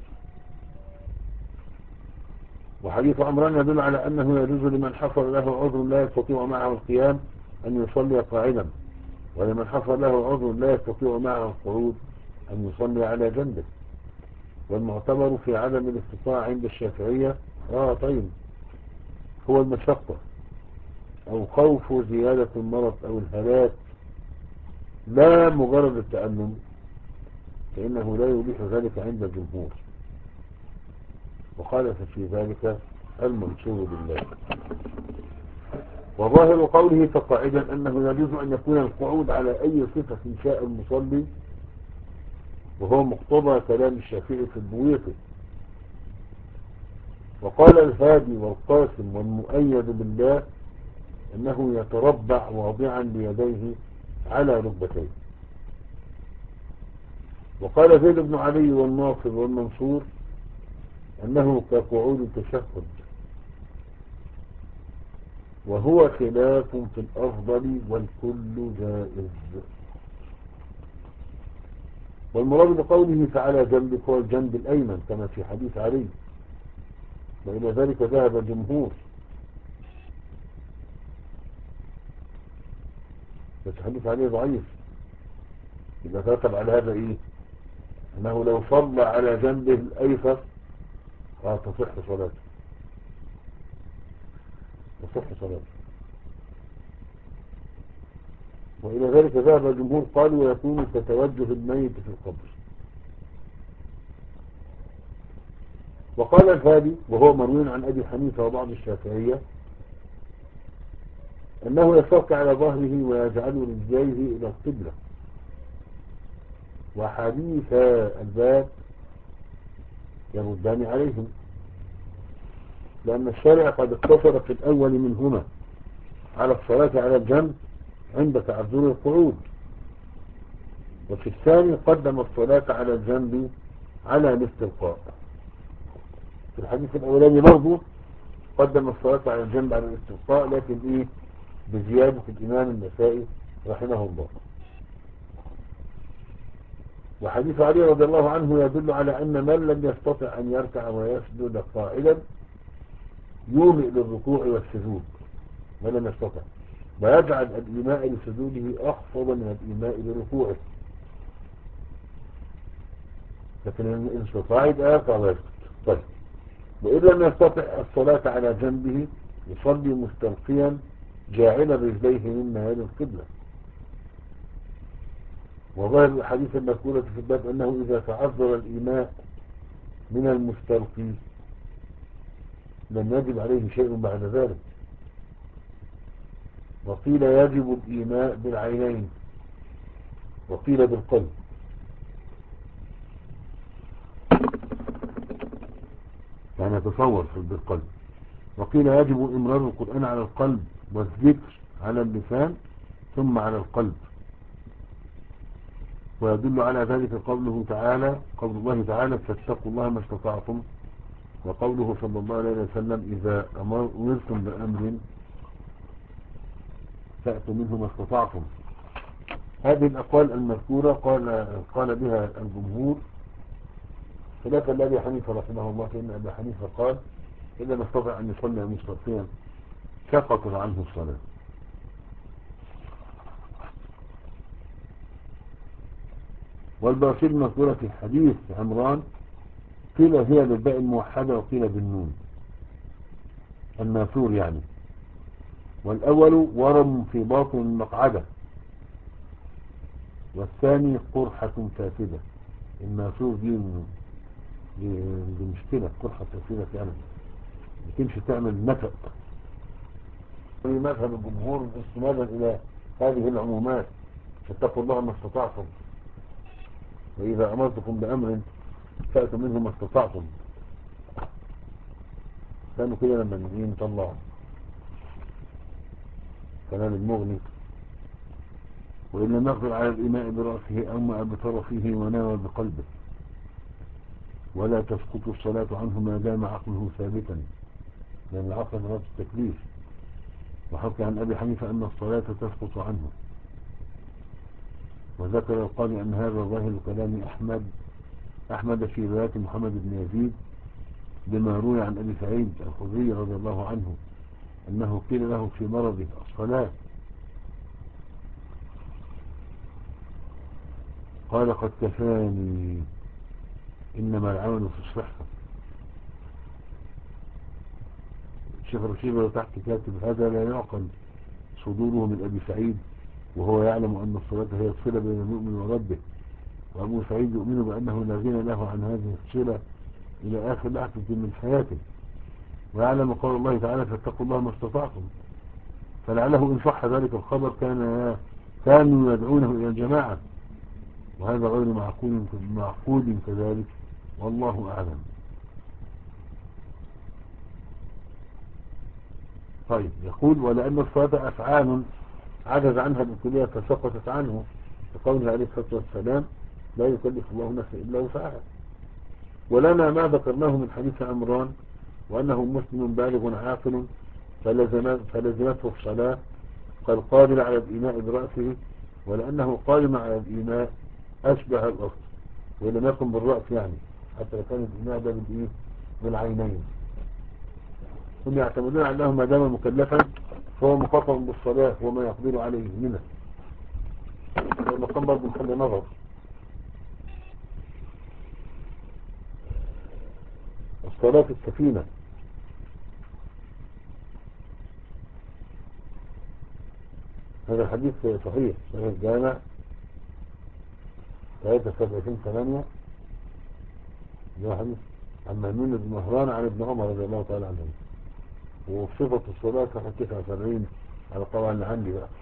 وحديث عمران يدل على أنه يجوز لمن حصل له عذر لا يستطيع معه القيام أن يصلي قاعدا، ولمن حصل له عذر لا يستطيع معه القعود أن يصلي على جنبه. والمعتبر في عدم الاستطاعة عند الشافعية آه طيب هو المشقة أو خوف زيادة المرض أو الهلاك لا مجرد التأمم، فإنه لا يبيح ذلك عند الجمهور، وخالف في ذلك المنصور بالله. وظاهر قوله فقاعدا أنه يجوز أن يكون القعود على أي صفة شاء المصلي وهو مقتضى كلام الشافعي في البويطي. وقال الهادي والقاسم والمؤيد بالله انه يتربع واضعا بيديه على ركبتيه. وقال زيد بن علي والناصر والمنصور انه كقعود التشهد، وهو خلاف في الافضل والكل جائز. والمراد بقوله فعلى جنبك هو الجنب الايمن كما في حديث علي، والى ذلك ذهب الجمهور، بس حديث علي ضعيف. يبقى ترتب على هذا ايه؟ انه لو صلى على جنبه الايسر اه تصح صلاته، تصح صلاته. والى ذلك ذهب الجمهور قالوا ويكون كتوجه الميت في القبر. وقال الهادي وهو مروي عن ابي حنيفه وبعض الشافعيه انه يستلقي على ظهره ويجعل رجليه الى القبله. وحديث الباب يردان عليهم، لأن الشارع قد اقتصر في الأول منهما على الصلاة على الجنب عند تعذر القعود، وفي الثاني قدم الصلاة على الجنب على الاستلقاء. في الحديث الأولاني برضه قدم الصلاة على الجنب على الاستلقاء، لكن إيه؟ بزيادة الإمام النسائي رحمه الله. وحديث علي رضي الله عنه يدل على أن من لم يستطع أن يركع ويسجد قائلا يومئ للركوع والسجود، من لم يستطع، ويجعل الإيماء لسجوده أخفض من الإيماء لركوعه. لكن إن استطاع يركع ويسجد. طيب، وإن لم يستطع الصلاة على جنبه يصلي مستلقيا جاعلا رجليه من ميال القبلة. وظاهر الحديث المذكورة في الباب أنه إذا تعذر الإيماء من المستلقي لم يجب عليه شيء بعد ذلك. وقيل يجب الإيماء بالعينين، وقيل بالقلب. يعني يتصور بالقلب. وقيل يجب إمرار القرآن على القلب والذكر على اللسان ثم على القلب. ويدل على ذلك قوله تعالى قول الله تعالى فاتقوا الله ما استطعتم، وقوله صلى الله عليه وسلم إذا أمرتم بأمر فأتوا منه ما استطعتم. هذه الأقوال المذكورة قال قال بها الجمهور، خلافا لأبي حنيفة رحمه الله، فإن أبي حنيفة قال إذا ما استطع أن يصلي مستلقيا سقط عنه الصلاة. والباقي المذكورة في حديث عمران قيل هي بالباء الموحدة وقيل بالنون الناثور يعني. والأول ورم في باطن المقعدة، والثاني قرحة فاسدة. الناثور دي دي مشكلة، قرحة فاسدة فعلا بتمشي تعمل نفق. في مذهب الجمهور استنادا إلى هذه العمومات فاتقوا الله ما استطعتم، وإذا أمرتكم بأمر فأتوا منه ما استطعتم. كانوا كده لما نجي نطلع كلام المغني وإن لم يقدر على الإيماء برأسه أما بطرفه ونوى بقلبه ولا تسقط الصلاة عنه ما دام عقله ثابتا، لأن العقل مراد التكليف. وحكى عن أبي حنيفة أن الصلاة تسقط عنه. وذكر القاضي أن هذا ظاهر كلام أحمد أحمد في رواية محمد بن يزيد بما روي عن أبي سعيد الخدري رضي الله عنه أنه قيل له في مرضه الصلاة قال قد كفاني إنما العمل في الصحة. الشيخ رشيد لو تحت كاتب هذا لا يعقل صدوره من أبي سعيد وهو يعلم أن الصلاة هي الصلة بين المؤمن وربه، وأبو سعيد يؤمن بأنه لا غنى له عن هذه الصلة إلى آخر لحظة من حياته، ويعلم قول الله تعالى فاتقوا الله ما استطعتم. فلعله إن صح ذلك الخبر كان كانوا يدعونه إلى الجماعة، وهذا غير معقول معقول كذلك، والله أعلم. طيب يقول ولأن الصلاة أفعال عجز عنها الابتلاء فسقطت عنه، بقوله عليه الصلاة والسلام لا يكلف الله نفسا إلا وسعها. ولنا ما ذكرناه من حديث عمران وأنه مسلم بالغ عاقل فلزم فلزمته الصلاة كالقادر على الإيماء برأسه، ولأنه قادم على الإيماء أشبه الأصل ولم يكن بالرأس، يعني حتى لو كان الإيماء ده بالإيه بالعينين. هم يعتمدون على أنه ما دام مكلفا فهو مخاطب بالصلاة وما يقدر عليه منه، والمقام برضه محل نظر. الصلاة في السفينة، هذا الحديث صحيح صحيح الجامع ثلاثة وسبعين ثمانية، ده حديث عن ميمون بن مهران عن ابن عمر رضي الله تعالى عنه. وصفة الصلاة صحيح تسعة وسبعين على طبعا اللي عندي بقى.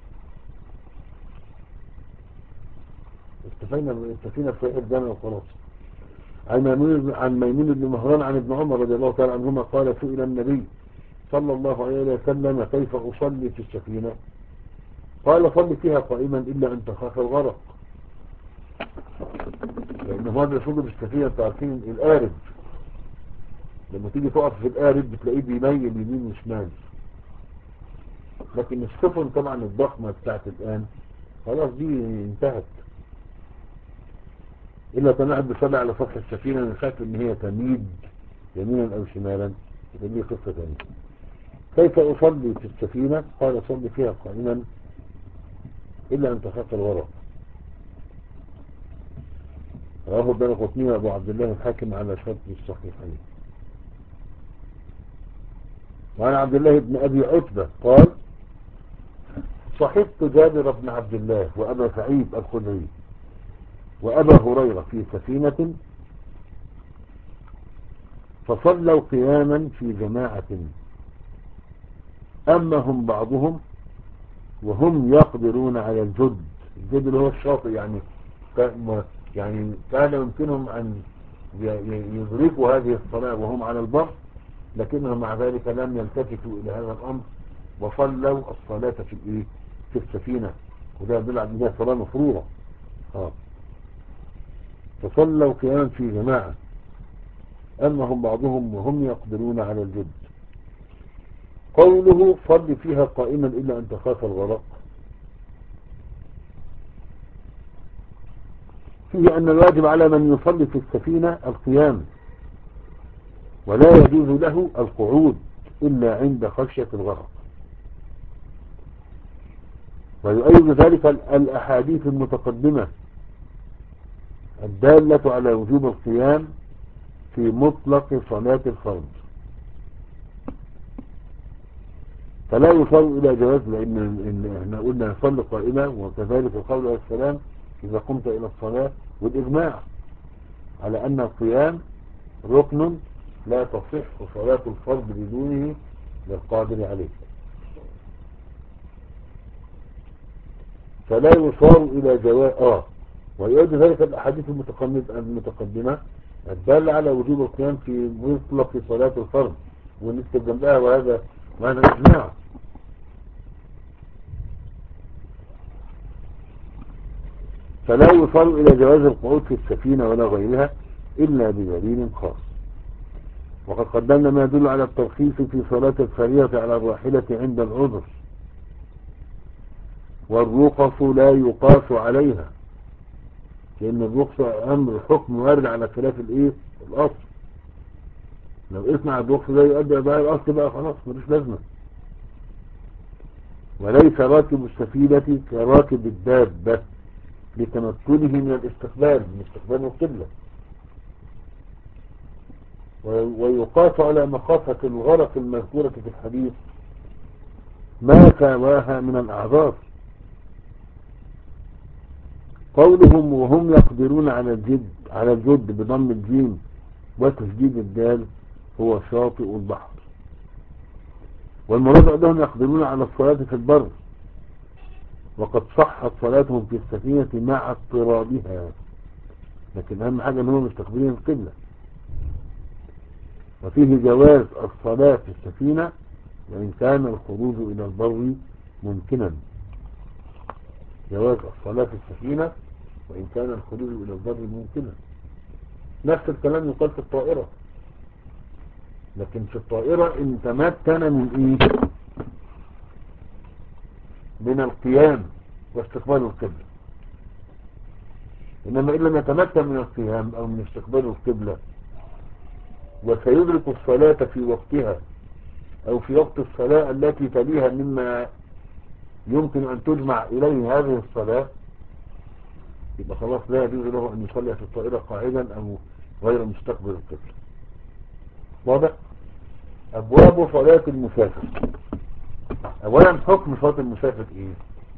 استفينا السفينة في الجامع وخلاص. عن ميمون عن ميمون بن مهران عن ابن عمر رضي الله تعالى عنهما قال سئل النبي صلى الله عليه وسلم كيف أصلي في السفينة؟ قال صلي فيها قائما إلا أن تخاف الغرق، لأن هذا يصد بالسفينة. تعرفين القارب لما تيجي تقف في القارب بتلاقيه بيميل يمين وشمال، لكن السفن طبعا الضخمة بتاعت الآن خلاص دي انتهت، إلا تنعد بصلي على سطح السفينة نخاف إن هي تميد يمينا أو شمالا، دي قصة ثانية. كيف أصلي في السفينة؟ قال صلي فيها قائما إلا أن تخاف الغرق. رواه الدارقطني وأبو عبد الله الحاكم على شرط الصحيحين. وعن عبد الله بن أبي عتبة قال صحبت جابر بن عبد الله وأبا سعيد الخدري وأبا هريرة في سفينة فصلوا قياما في جماعة، أما هم بعضهم وهم يقدرون على الجد. الجد اللي هو الشاطئ، يعني يعني كان يمكنهم أن يدركوا هذه الصلاة وهم على البر، لكنهم مع ذلك لم يلتفتوا إلى هذا الأمر وصلوا الصلاة في الإيه في السفينة، وده يدل على أنها صلاة مفروضة. اه فصلوا قياما في جماعة، أما هم بعضهم وهم يقدرون على الجد. قوله صل فيها قائما إلا أن تخاف الغرق فيه أن الواجب على من يصلي في السفينة القيام، ولا يجوز له القعود إلا عند خشية الغرق. ويؤيد ذلك الأحاديث المتقدمة الدالة على وجوب القيام في مطلق صلاة الفرض، فلا يصار إلى جواز، لأن إن احنا قلنا يصلي قائمة، وكذلك القول عليه السلام إذا قمت إلى الصلاة، والإجماع على أن القيام ركن لا تصح صلاة الفرض بدونه للقادر عليه، فلا يصار إلى جواز. آه ويؤدي ذلك الأحاديث المتقدمة الدالة على وجوب القيام في مطلق صلاة الفرض ونكتب جنبها وهذا وهذا إجماع. فلا يصار إلى جواز القعود في السفينة ولا غيرها إلا بدليل خاص. وقد قدمنا ما يدل على الترخيص في صلاة الفريضة على الراحلة عند العذر، والرخص لا يقاس عليها، لأن الرخصة أمر حكم وارد على خلاف الإيه الأصل. لو اسمع الرخصة ده يؤدي بقى الأصل بقى خلاص ملوش لازمة. وليس راكب السفينة كراكب الدابة لتمكنه من الاستقبال من استقبال القبلة، ويقاس على مخافة الغرق المذكورة في الحديث ما سواها من الأعذار. قولهم وهم يقدرون على الجد على الجد بضم الجيم وتشديد الدال هو شاطئ البحر، والمراد أنهم يقدرون على الصلاة في البر، وقد صحت صلاتهم في السفينة مع اضطرابها، لكن أهم حاجة أنهم مستقبلين القبلة. وفيه جواز الصلاة في السفينة وإن كان الخروج إلى البر ممكنا. جواز الصلاة في السفينة وإن كان الخروج إلى البر ممكنا. نفس الكلام يقال في الطائرة، لكن في الطائرة إن تمكن من إيه؟ من القيام واستقبال القبلة. إنما إن لم يتمكن من القيام أو من استقبال القبلة وسيدرك الصلاة في وقتها أو في وقت الصلاة التي تليها مما يمكن أن تجمع إليه هذه الصلاة، يبقى خلاص لا يجوز له أن يصلي في الطائرة قاعدا أو غير مستقبل القبلة. واضح؟ أبواب صلاة المسافر. أولا حكم صلاة المسافر إيه؟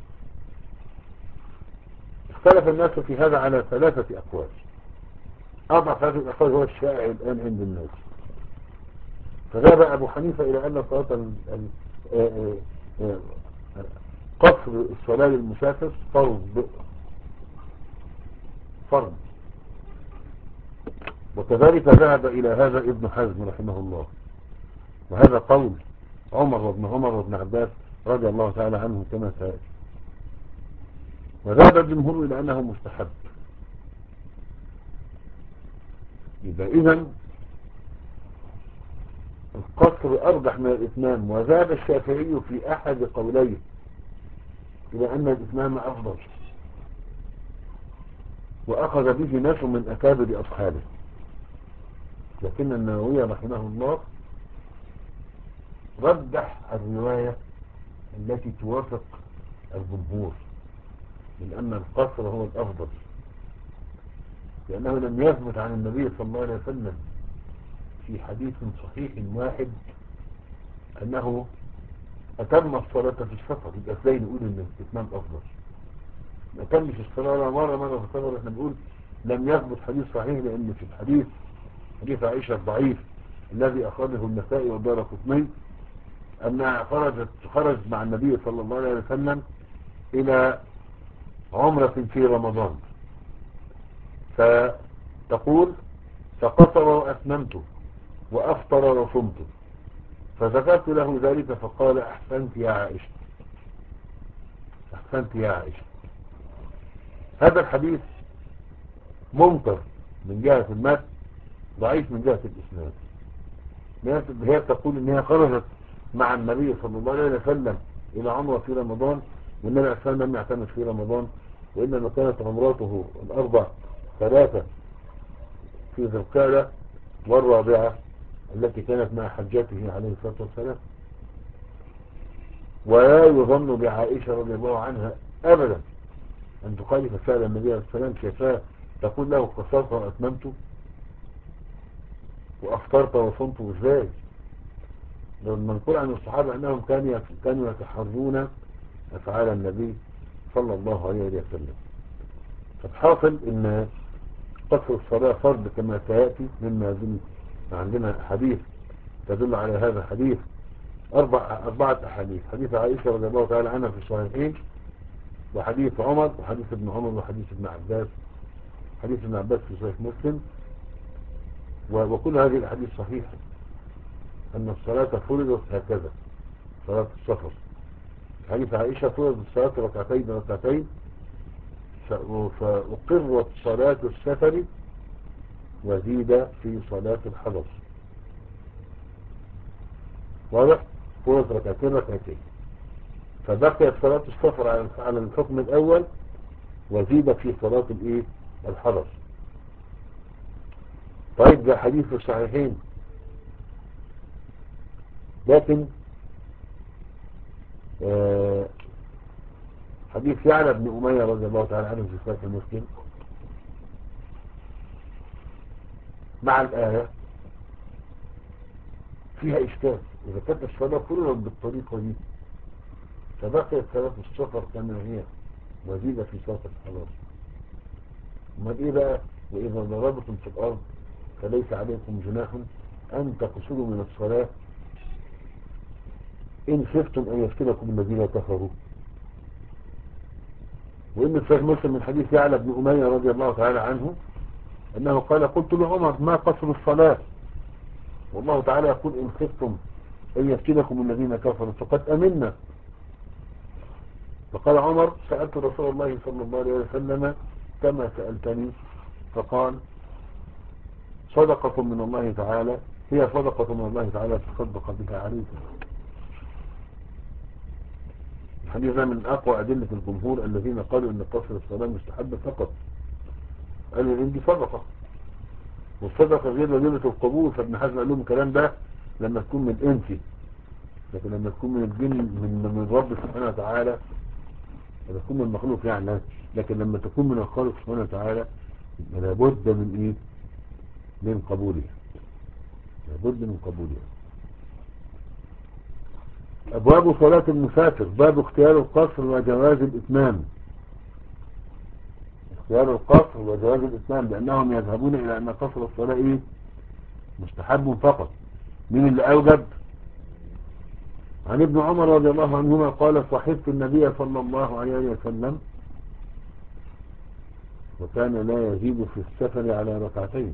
اختلف الناس في هذا على ثلاثة أقوال. أضعف هذه الأقوال هو الشائع الآن عند الناس. فذهب أبو حنيفة إلى أن صلاة ال- ال- آه، آه، آه، قصر الصلاة للمسافر فرض فرض وكذلك ذهب إلى هذا ابن حزم رحمه الله، وهذا قول عمر وابن عمر وابن عباس رضي الله تعالى عنهم كما سيأتي. وذهب الجمهور إلى أنه مستحب. يبقى إذن القصر أرجح من الإتمام. وذهب الشافعي في أحد قوليه إلى أن الإتمام أفضل، وأخذ به ناس من أكابر أصحابه. لكن النووي رحمه الله رجح الرواية التي توافق الجمهور من أن القصر هو الأفضل، لأنه لم يثبت عن النبي صلى الله عليه وسلم في حديث صحيح واحد أنه أتم الصلاة في السفر. يبقى ازاي نقول أن الإتمام أفضل؟ ما تمش الصلاة ولا مرة مرة في السفر. احنا بنقول لم يثبت حديث صحيح، لأن في الحديث حديث عائشة الضعيف الذي أخرجه النسائي والدارقطني أنها خرجت خرج مع النبي صلى الله عليه وسلم إلى عمرة في رمضان، فتقول فقصر وأتممت وأفطر وصمت، فذكرت له ذلك فقال أحسنت يا عائشة، أحسنت يا عائشة. هذا الحديث منكر من جهة المتن، ضعيف من جهة الإسناد. هي تقول إنها خرجت مع النبي صلى الله عليه وسلم إلى عمرة في رمضان، والنبي عليه الصلاة والسلام لم يعتمد في رمضان، وإنما كانت عمراته الأربع ثلاثة في ذي القعدة والرابعة التي كانت مع حجته عليه الصلاة والسلام. ولا يظن بعائشة رضي الله عنها أبدا أن تخالف فعل النبي عليه الصلاة والسلام شفاه تقول له قصرت وأتممت وأفطرت وصمت. ازاي؟ لما نقول عن الصحابة أنهم كانوا كانوا يتحرون أفعال النبي صلى الله عليه وسلم. فالحاصل إن قصر الصلاة فرض كما سيأتي، مما يدل عندنا حديث تدل على هذا حديث أربع أربعة أحاديث: حديث عائشة رضي الله تعالى عنها في الصحيحين، وحديث عمر، وحديث ابن عمر، وحديث ابن عباس، حديث ابن عباس في صحيح مسلم. وكل هذه الأحاديث صحيحة أن الصلاة فرضت هكذا، صلاة السفر. حديث عائشة فرضت الصلاة ركعتين ركعتين فأقرت صلاة السفر وزيد في صلاة الحضر. واضح؟ فرضت ركعتين ركعتين فبقيت صلاة السفر على الحكم الأول وزيد في صلاة الإيه؟ الحضر. طيب ده حديث في الصحيحين، لكن آه حديث يعلى بن أمية رضي الله تعالى عنه في صحيح مسلم مع الآية فيها إشكال. إذا كانت الصلاة فرضت بالطريقة دي فبقيت صلاة السفر كما هي وزيد في صلاة الحضر. امال إيه بقى؟ وإذا ضربتم في الأرض فليس عليكم جناح أن تقصروا من الصلاة إن خفتم أن يفتنكم الذين كفروا. وإن في صحيح مسلم من حديث يعلى بن أمية رضي الله تعالى عنه أنه قال قلت لعمر ما قصر الصلاة والله تعالى يقول إن خفتم أن يفتنكم الذين كفروا فقد أمنا. فقال عمر سألت رسول الله صلى الله عليه وسلم كما سألتني فقال صدقة من الله تعالى هي صدقة من الله تعالى تصدق بها عليكم. الحديث من أقوى أدلة الجمهور الذين قالوا أن قصر الصلاة مستحب فقط، قالوا إن دي صدقة، والصدقة غير وجيبة القبول. فابن حزم قال لهم الكلام ده لما تكون من إنسي، لكن لما تكون من الجن من من رب سبحانه وتعالى لما تكون من المخلوق يعني، لكن لما تكون من الخالق سبحانه وتعالى لابد من إيه؟ من قبولها، لابد من قبولها. أبواب صلاة المسافر، باب اختيار القصر وجواز الإتمام. اختيار القصر وجواز الإتمام لأنهم يذهبون إلى أن قصر الصلاة إيه؟ مستحب فقط. من اللي أوجب؟ عن ابن عمر رضي الله عنهما قال صحبت النبي صلى الله عليه وسلم وكان لا يزيد في السفر على ركعتين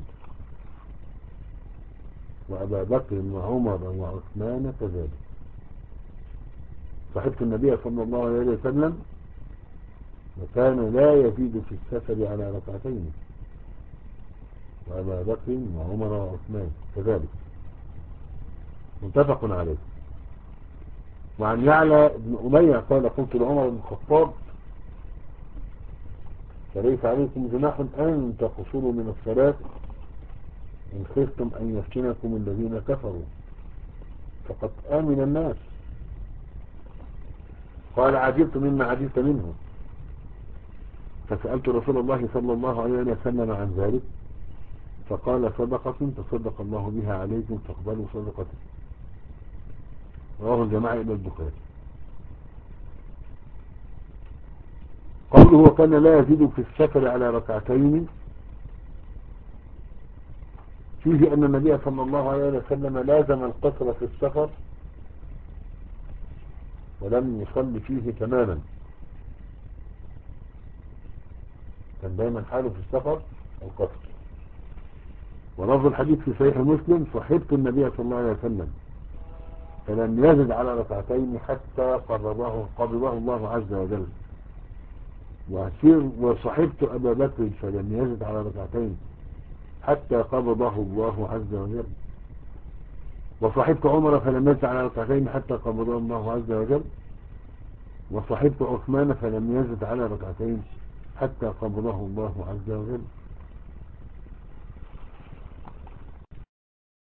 وأبا بكر وعمر وعثمان كذلك. صحبت النبي صلى الله عليه وسلم وكان لا يزيد في السفر على ركعتين وأبا بكر وعمر وعثمان كذلك، متفق عليه. وعن يعلى بن أمية قال قلت لعمر بن الخطاب فليس عليكم جناح أن تقصروا من الصلاة إن خفتم أن يفتنكم الذين كفروا فقد آمن الناس. قال عجبت مما عجبت منه فسألت رسول الله صلى الله عليه وسلم عن ذلك فقال صدقة تصدق الله بها عليكم فاقبلوا صدقته. رواه الجماعة إلى البخاري. قوله وكان لا يزيد في السفر على ركعتين فيه أن النبي صلى الله عليه وسلم لازم القصر في السفر ولم يصلي فيه تماما، كان دائما حاله في السفر القصر. ولفظ الحديث في صحيح مسلم صحبت النبي صلى الله عليه وسلم فلم يزد على ركعتين حتى قبضه قبضه الله عز وجل. وصحبت أبا بكر فلم يزد على ركعتين حتى قبضه الله عز وجل. وصحبت عمر فلم يزد على ركعتين حتى قبضه الله عز وجل. وصحبت عثمان فلم يزد على ركعتين حتى قبضه الله عز وجل.